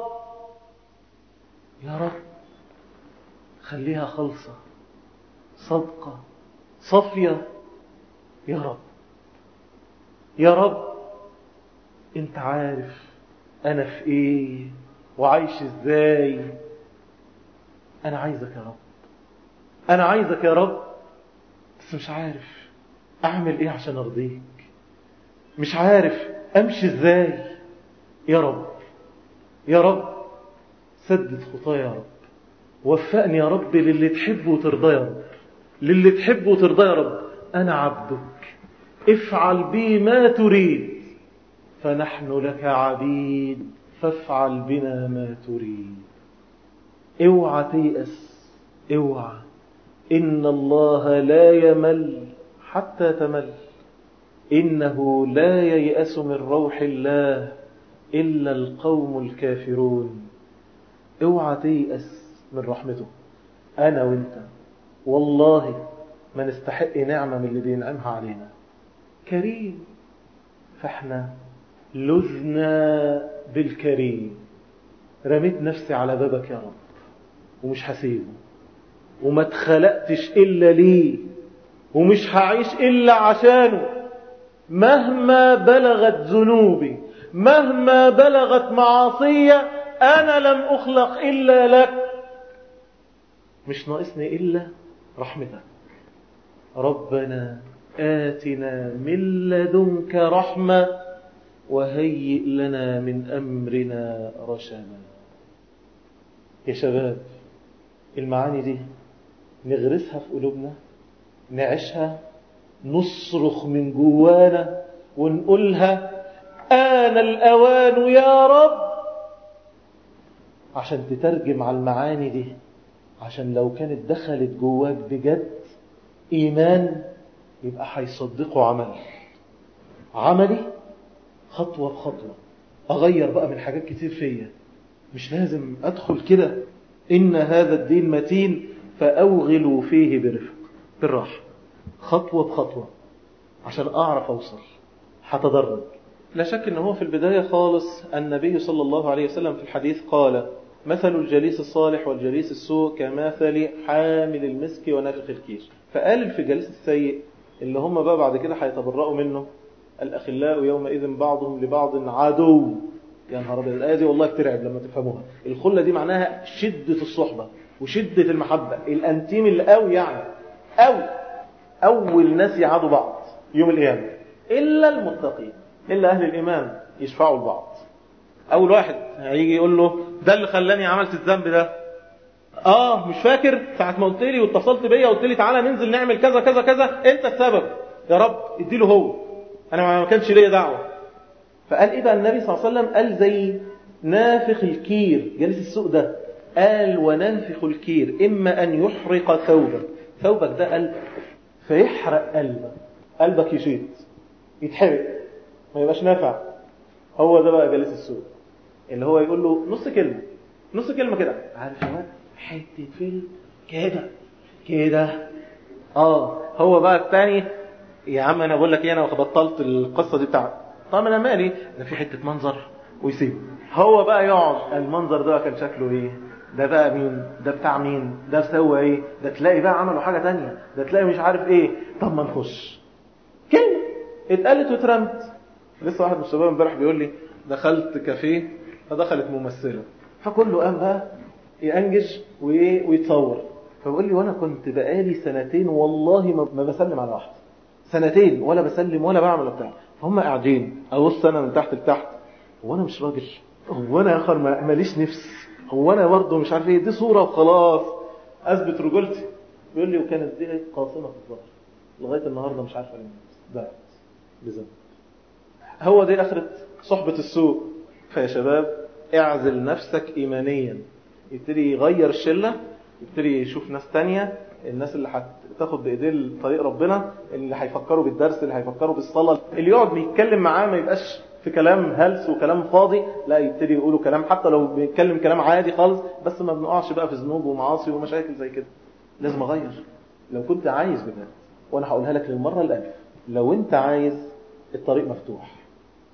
يا رب خليها خلصة صدقة صفية يا رب. يا رب انت عارف انا في ايه وعايش ازاي. انا عايزك يا رب، انا عايزك يا رب، بس مش عارف اعمل ايه عشان ارضيك، مش عارف امشي ازاي. يا رب يا رب سدد خطايا يا رب، وفقني يا رب للي تحبه وترضى يا رب، للي تحبه وترضى يا رب. انا عبدك افعل بي ما تريد، فنحن لك عبيد فافعل بنا ما تريد. اوعى تيأس، اوعى، إن الله لا يمل حتى تمل، إنه لا ييأس من روح الله إلا القوم الكافرون. اوعى تيأس من رحمته. أنا وإنت والله ما نستحق نعمة من اللي بينعمها علينا. كريم، فاحنا لذنا بالكريم. رميت نفسي على بابك يا رب ومش هسيبه، وما اتخلقتش إلا ليه، ومش هعيش إلا عشانه. مهما بلغت ذنوبي، مهما بلغت معاصية، أنا لم أخلق إلا لك. مش ناقصني إلا رحمتك. ربنا آتنا من لدنك رحمة وهيئ لنا من أمرنا رشدا. يا شباب، المعاني دي نغرسها في قلوبنا، نعيشها، نصرخ من جوانا ونقولها آن الأوان يا رب، عشان تترجم على المعاني دي. عشان لو كانت دخلت جواك بجد إيمان، يبقى هيصدقوا عمل عملي خطوة بخطوة. أغير بقى من حاجات كتير فيا، مش لازم أدخل كده. إن هذا الدين متين فأوغلوا فيه برفق، بالراحة، خطوة بخطوة، عشان أعرف أوصل. هتدرج. لا شك أنه هو في البداية خالص النبي صلى الله عليه وسلم في الحديث قال: مثل الجليس الصالح والجليس السوء كمثل حامل المسك ونافخ الكير. فقال في الجليس السيء اللي هم بقى بعد كده هيتبرأوا منه: الأخلاء يومئذ بعضهم لبعض عدو. يا نهار أبيض، الآية دي والله بترعب لما تفهموها. الخلة دي معناها شدة الصحبة وشدة المحبة، الأنتيم القوي يعني، أو أول ناس يعادوا بعض يوم القيامة إلا المتقين، إلا أهل الإيمان يشفعوا لبعض. أول واحد هيجي يقول له: ده اللي خلاني عملت الذنب ده، آه مش فاكر ساعة ما قلت لي واتصلت بيا وقلت لي تعالى ننزل نعمل كذا كذا كذا، أنت السبب يا رب، اديله هو، أنا ما كانش ليا دعوة. فقال إيه بقى النبي صلى الله عليه وسلم؟ قال زي نافخ الكير، جالس السوء ده. قال: ونافخ الكير إما أن يحرق ثوبك، ثوبك ده قلب، فيحرق قلبك، قلبك يشيط يتحرق ما يبقاش نافع. هو ده بقى جالس السوء، اللي هو يقول له نص كلمة نص كلمة كده، عارف يا حتة فيلم كده كده. اه هو بقى الثاني: يا عم انا بقول لك ايه، انا بطلت القصة دي بتاعتي، طب انا مالي، ده في حتة منظر ويسيبه. هو بقى يقعد، المنظر ده كان شكله ايه، ده بقى مين، ده بتاع مين، ده سوى ايه، ده تلاقي بقى عملوا حاجة تانية، ده تلاقي مش عارف ايه. طب ما نخش كلمة اتقالت واترمت. لسه واحد من الشباب امبارح بيقول لي: دخلت كافيه فدخلت ممثلة، فكله قام بقى يأنجج ويتصور. فبقول لي: وانا كنت بقالي سنتين والله ما بسلم على واحدة، سنتين ولا بسلم ولا بعمل بتاع. فهم قاعدين ابص انا من تحت لتحت، هو انا مش راجل، هو انا يا اخر ماليش نفس، هو انا برضه مش عارف ايه، دي صورة وخلاص اثبت رجولتي. بيقول لي: وكانت دي قاصمة في الظهر لغاية النهاردة مش عارفة ليه ده بذنب. هو دي اخرة صحبة السوء. فيا شباب، اعزل نفسك ايمانيا. يبتدي يغير الشلة، يبتدي يشوف ناس تانية، الناس اللي هتاخد بايديه طريق ربنا، اللي هيفكروا بالدرس، اللي هيفكروا بالصلاة، اللي يقعد بيتكلم معاه ما يبقاش في كلام هلس وكلام فاضي، لا يبتدي يقولوا كلام حتى لو بيتكلم كلام عادي خالص، بس ما بنقعش بقى في ذنوب ومعاصي ومشاكل زي كده. لازم اغير لو كنت عايز بجد. وانا هقولها لك للمرة الألف، لو انت عايز الطريق مفتوح،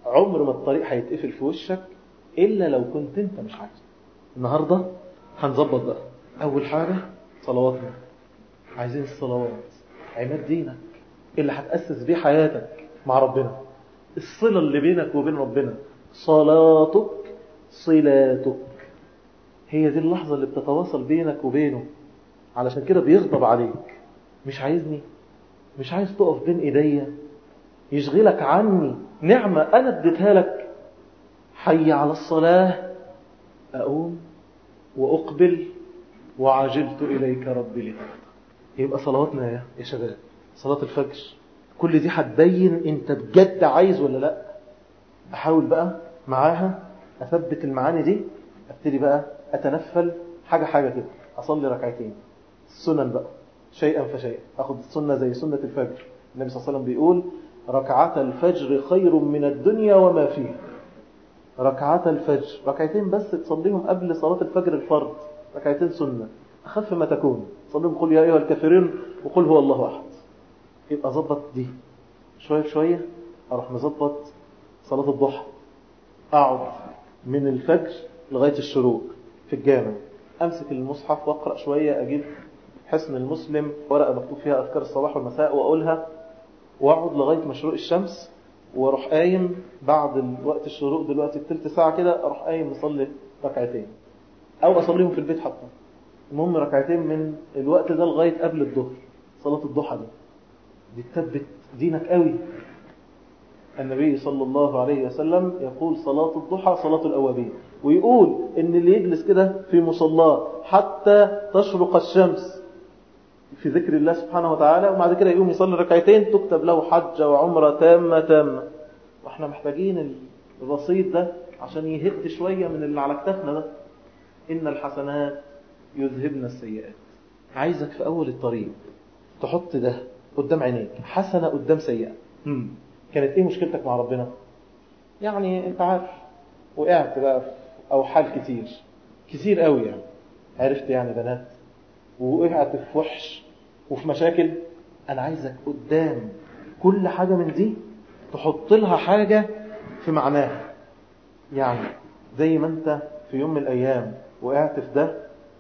عمر ما الطريق هيتقفل في وشك إلا لو كنت أنت مش عايز. النهاردة هنظبط بقى. أول حاجة صلواتنا، عايزين الصلوات عماد دينك اللي هتأسس بيه حياتك مع ربنا، الصلة اللي بينك وبين ربنا. صلاتك صلاتك، هي دي اللحظة اللي بتتواصل بينك وبينه. علشان كده بيغضب عليك، مش عايزني، مش عايز تقف بين ايديا، يشغلك عني نعمة انا اديتها لك. حي على الصلاة، اقوم واقبل وعجلت اليك ربي لترضى. يبقى صلواتنا يا يا شباب، صلاة الفجر كل دي هتبين انت بجد عايز ولا لا. احاول بقى معاها اثبت المعاني دي، ابتدي بقى اتنفل حاجة حاجة كده، اصلي ركعتين السنن بقى شيئا فشيئا. اخد السنة زي سنة الفجر، النبي صلى الله عليه وسلم بيقول ركعة الفجر خير من الدنيا وما فيها. ركعة الفجر ركعتين بس تصليهم قبل صلاة الفجر الفرض، ركعتين سنة أخف ما تكون، صليهم قل يا أيها الكافرين وقل هو الله أحد. يبقى ظبط دي شوية شوية. أروح مظبط صلاة الضحى، أقعد من الفجر لغاية الشروق في الجامع، أمسك المصحف وأقرأ شوية، أجيب حسن المسلم ورقة مكتوب فيها أذكار الصباح والمساء وأقولها، وأقعد لغاية مشروق الشمس، وأروح قايم بعد وقت الشروق دلوقتي بتلت ساعة كده، أروح قايم مصلي ركعتين أو أصليهم في البيت حتى. المهم ركعتين من الوقت ده لغاية قبل الظهر. صلاة الضحى دي دي تثبت دينك قوي. النبي صلى الله عليه وسلم يقول صلاة الضحى صلاة الأوابين، ويقول إن اللي يجلس كده في مصلاه حتى تشرق الشمس في ذكر الله سبحانه وتعالى، وبعد كده يقوم يصلي ركعتين تكتب له حجة وعمرة تامة تامة. واحنا محتاجين الرصيد ده عشان يهد شوية من اللي على كتافنا ده. إن الحسنات يذهبن السيئات. عايزك في أول الطريق تحط ده قدام عينيك، حسنة قدام سيئة. هم. كانت إيه مشكلتك مع ربنا؟ يعني أنت عارف وقعت بقى في أوحال كتير كتير قوي، يعني عرفت يعني بنات، وقعت في وحش وفي مشاكل. أنا عايزك قدام كل حاجة من دي تحط لها حاجة في معناها. يعني زي ما أنت في يوم من الأيام وقعت في ده،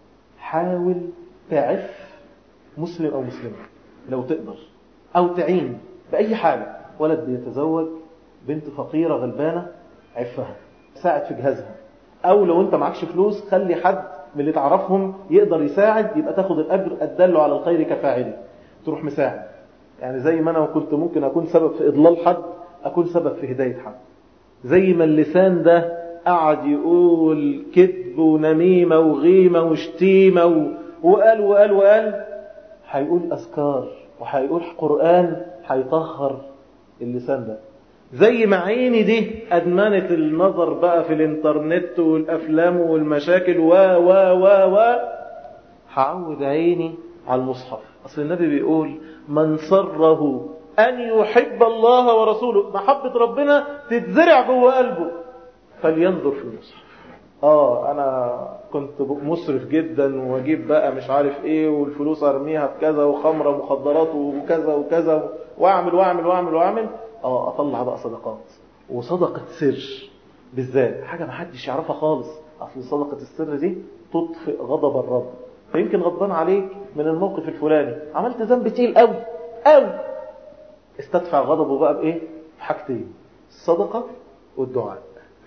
حاول تعف مسلم أو مسلمة لو تقدر، أو تعين بأي حاجة. ولد بيتزوج بنت فقيرة غلبانة، عفها، ساعد في جهازها. أو لو أنت معكش فلوس، خلي حد من اللي تعرفهم يقدر يساعد، يبقى تاخد الأجر الدل على الخير كفاعله، تروح مساعد. يعني زي ما أنا كنت ممكن أكون سبب في إضلال حد، أكون سبب في هداية حد. زي ما اللسان ده قعد يقول كذب ونميمة وغيمة وشتيمة و... وقال وقال وقال، هيقول أذكار وهيقول قرآن هيطهر اللسان ده. زي ما عيني دي أدمنت النظر بقى في الانترنت والأفلام والمشاكل و و و و هعود عيني على المصحف. أصل النبي بيقول من سره أن يحب الله ورسوله، محبة ربنا تتزرع جوه قلبه، فلينظر في المصحف. آه أنا كنت مسرف جدا وأجيب بقى مش عارف إيه، والفلوس أرميها في كذا وخمرة مخدرات وكذا وكذا، وأعمل وأعمل وأعمل وأعمل. آه أطلع بقى صدقات، وصدقة سر بالذات حاجة محدش يعرفها خالص. أصل صدقة السر دي تطفئ غضب الرب. فيمكن غضبان عليك من الموقف الفلاني، عملت ذنب تقيل قوي قوي، استدفع غضبه بقى بإيه؟ بحاجتين، الصدقة والدعاء.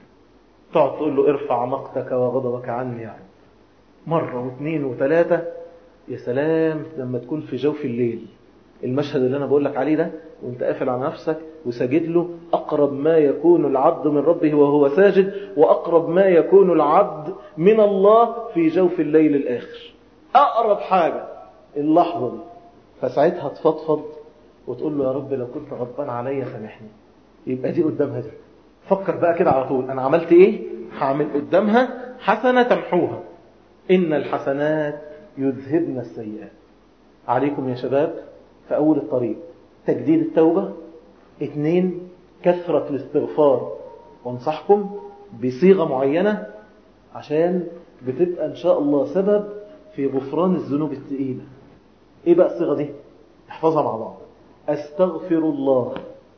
تقعد تقول له ارفع مقتك وغضبك عني، يعني مرة واثنين وثلاثة. يا سلام لما تكون في جوف الليل، المشهد اللي أنا بقول لك عليه ده، وانت قافل على نفسك وساجد له، أقرب ما يكون العبد من ربه وهو ساجد، وأقرب ما يكون العبد من الله في جوف الليل الآخر. أقرب حاجة اللحظة دي. فساعتها تفضفض وتقول له يا رب لو كنت غضبان عليا سامحني. يبقى دي قدامها دي. فكر بقى كده على طول، أنا عملت إيه؟ هعمل قدامها حسنة تمحوها. إن الحسنات يذهبن السيئات. عليكم يا شباب في أول الطريق تجديد التوبة. اثنين، كثرة الاستغفار. وانصحكم بصيغة معينة عشان بتبقى إن شاء الله سبب في غفران الذنوب الثقيلة. إيه بقى الصيغة دي؟ احفظها مع بعض. أستغفر الله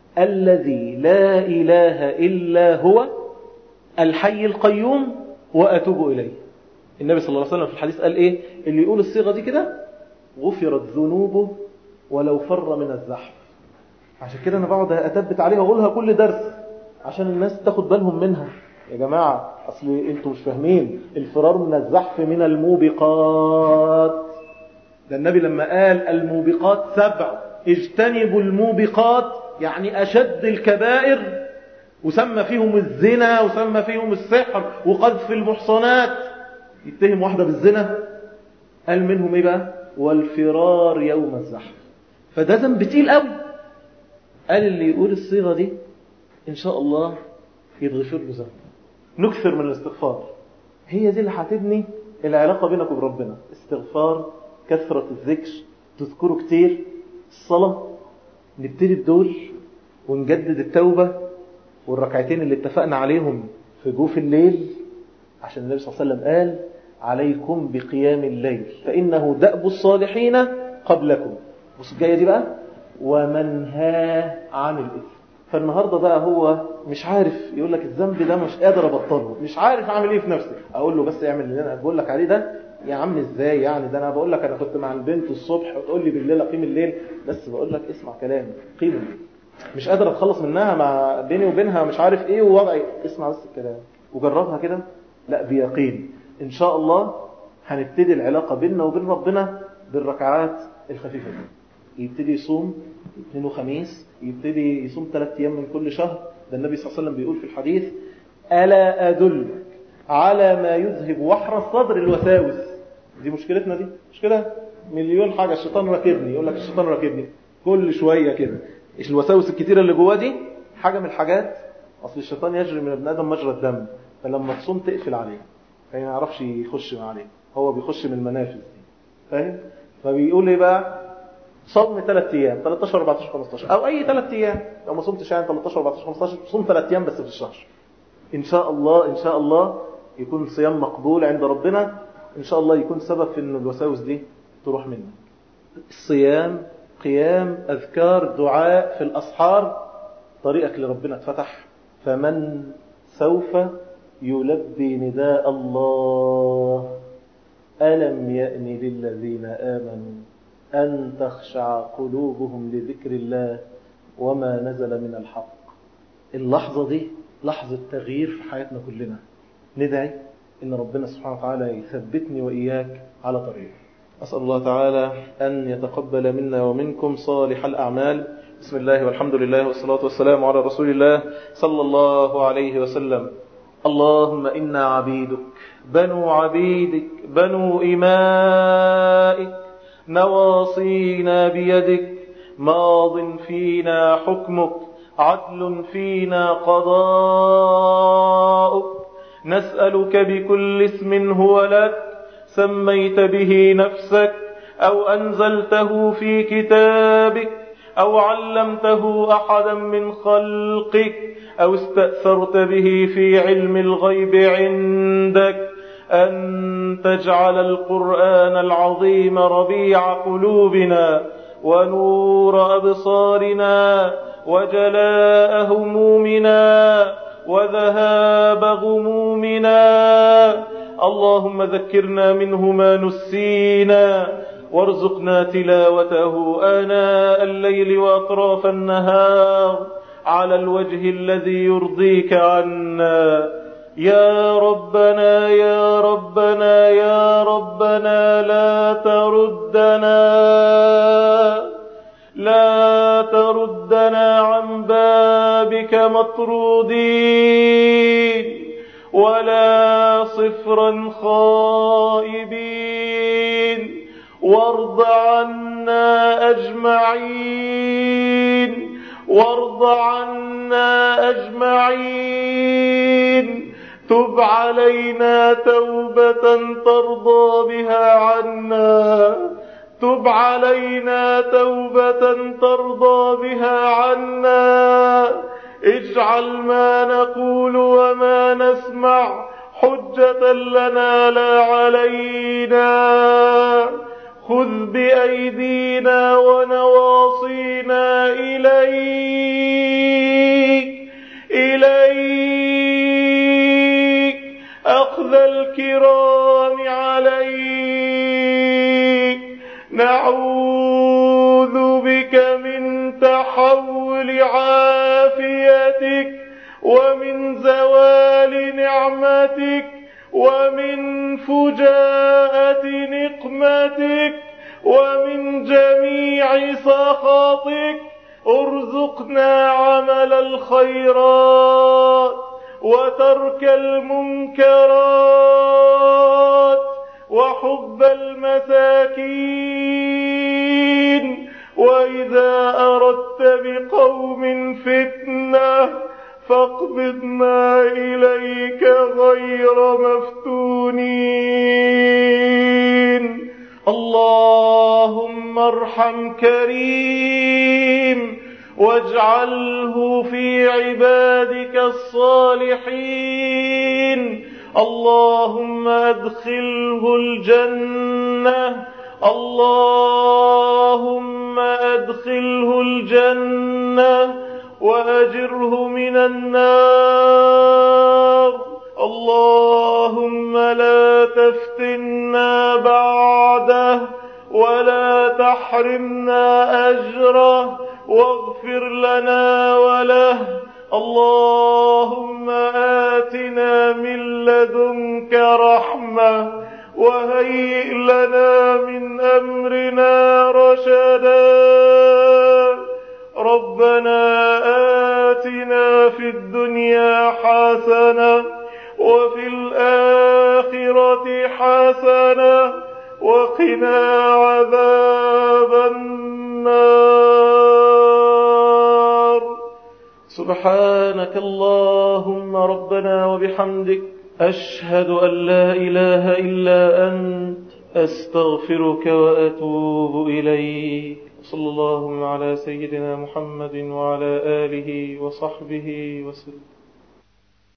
الذي لا إله إلا هو الحي القيوم وأتوب إليه. النبي صلى الله عليه وسلم في الحديث قال إيه؟ اللي يقول الصيغة دي كده غفرت ذنوبه ولو فر من الزحف. عشان كده أنا بقعد أتبت عليها وأقولها كل درس عشان الناس تاخد بالهم منها. يا جماعة أصل أنتم مش فاهمين، الفرار من الزحف من الموبقات. ده النبي لما قال الموبقات سبع اجتنبوا الموبقات يعني أشد الكبائر، وسمى فيهم الزنا وسمى فيهم السحر وقذف المحصنات. يتهم واحدة بالزنا قال منهم ايه بقى؟ والفرار يوم الزحف. فده ذنب تقيل قوي. قال اللي يقول الصيغة دي إن شاء الله يتغفر له ذنب. نكثر من الاستغفار، هي دي اللي هتبني العلاقة بينك وبين ربنا. استغفار، كثرة الذكر، تذكره كتير، الصلاة نبتدي بدول ونجدد التوبة والركعتين اللي اتفقنا عليهم في جوف الليل، عشان النبي صلى الله عليه وسلم قال عليكم بقيام الليل فإنه دأب الصالحين قبلكم. بص الجاية دي بقى ومنهى عن الإثم. فالنهاردة بقى هو مش عارف، يقول لك الذنب ده مش قادر أبطله، مش عارف أعمل إيه في نفسي. أقول له بس اعمل اللي أنا بقول لك عليه ده. يا عم إزاي يعني؟ ده أنا بقول لك أنا كنت مع البنت الصبح وتقول لي بالليل أقيم الليل. بس بقول لك اسمع كلامي، قيم الليل. مش قادر أتخلص منها، مع بيني وبينها مش عارف إيه ووضعي. اسمع بس الكلام وجربها كده، لا بيقين إن شاء الله هنبتدي العلاقة بيننا وبين ربنا بالركعات الخفيفة دي. يبتدي يصوم اثنين وخميس، يبتدي يصوم ثلاث أيام من كل شهر. ده النبي صلى الله عليه وسلم بيقول في الحديث ألا أدل على ما يذهب وحر الصدر الوساوس. دي مشكلتنا، دي مشكلة مليون حاجة. الشيطان راكبني، يقول لك الشيطان راكبني كل شوية كده. الوساوس الكتيرة اللي جوا دي حاجة من الحاجات. أصل الشيطان يجري من ابن آدم مجرى الدم، فلما تصوم تقفل عليه فما يعرفش يخش عليه، هو بيخش من المنافذ دي، فاهم؟ فبيقول ايه بقى؟ صوم ثلاث ايام، ثلاثة عشر أربعة عشر خمسة عشر او اي ثلاث ايام. لو ما صمتش يعني ثلاثة عشر أربعة عشر خمسة عشر صوم ثلاث ايام بس في الشهر. ان شاء الله ان شاء الله يكون صيام مقبول عند ربنا. ان شاء الله يكون سبب في ان الوساوس دي تروح منك. الصيام، قيام، اذكار، دعاء في الاسحار، طريقك لربنا اتفتح. فمن سوف يلبي نداء الله ألم يأن للذين آمنوا أن تخشع قلوبهم لذكر الله وما نزل من الحق. اللحظة دي لحظة تغيير في حياتنا كلنا. ندعي إن ربنا سبحانه وتعالى يثبتني وإياك على طريقه. أسأل الله تعالى أن يتقبل منا ومنكم صالح الأعمال. بسم الله والحمد لله والصلاة والسلام على رسول الله صلى الله عليه وسلم. اللهم إنا عبيدك بنو عبيدك بنو إمائك، نواصينا بيدك، ماض فينا حكمك، عدل فينا قضاؤك. نسألك بكل اسم هو لك سميت به نفسك أو أنزلته في كتابك أو علمته أحدا من خلقك أو استأثرت به في علم الغيب عندك أن تجعل القرآن العظيم ربيع قلوبنا ونور أبصارنا وجلاء همومنا وذهاب غمومنا. اللهم ذكرنا منه ما نسينا وارزقنا تلاوته آناء الليل وأطراف النهار على الوجه الذي يرضيك عنا. يا ربنا يا ربنا يا ربنا لا تردنا لا تردنا عن بابك مطرودين ولا صفرا خائبين، وارض عنا أجمعين وارض عنا أجمعين. تب علينا توبة ترضى بها عنا تب علينا توبة ترضى بها عنا. اجعل ما نقول وما نسمع حجة لنا لا علينا. خذ بأيدينا ونواصينا إليك نعوذ بك من تحول عافيتك ومن زوال نعمتك ومن فجاءة نقمتك ومن جميع سخطك. ارزقنا عمل الخيرات وترك المنكرات وحب المساكين. وإذا أردت بقوم فتنة فاقبضنا إليك غير مفتونين. اللهم ارحم كريم واجعله في عبادك الصالحين. اللهم أدخله الجنة اللهم أدخله الجنة وأجره من النار. اللهم لا تفتنا بعده ولا تحرمنا أجره واغفر لنا وله. اللهم آتنا من لدنك رحمة وهيئ لنا من أمرنا رشدا. ربنا آتنا في الدنيا حسنة وفي الآخرة حسنة وقنا عذاب النار. سبحانك اللهم ربنا وبحمدك أشهد أن لا إله إلا أنت أستغفرك وأتوب إليك. صلى الله على سيدنا محمد وعلى آله وصحبه وسلم.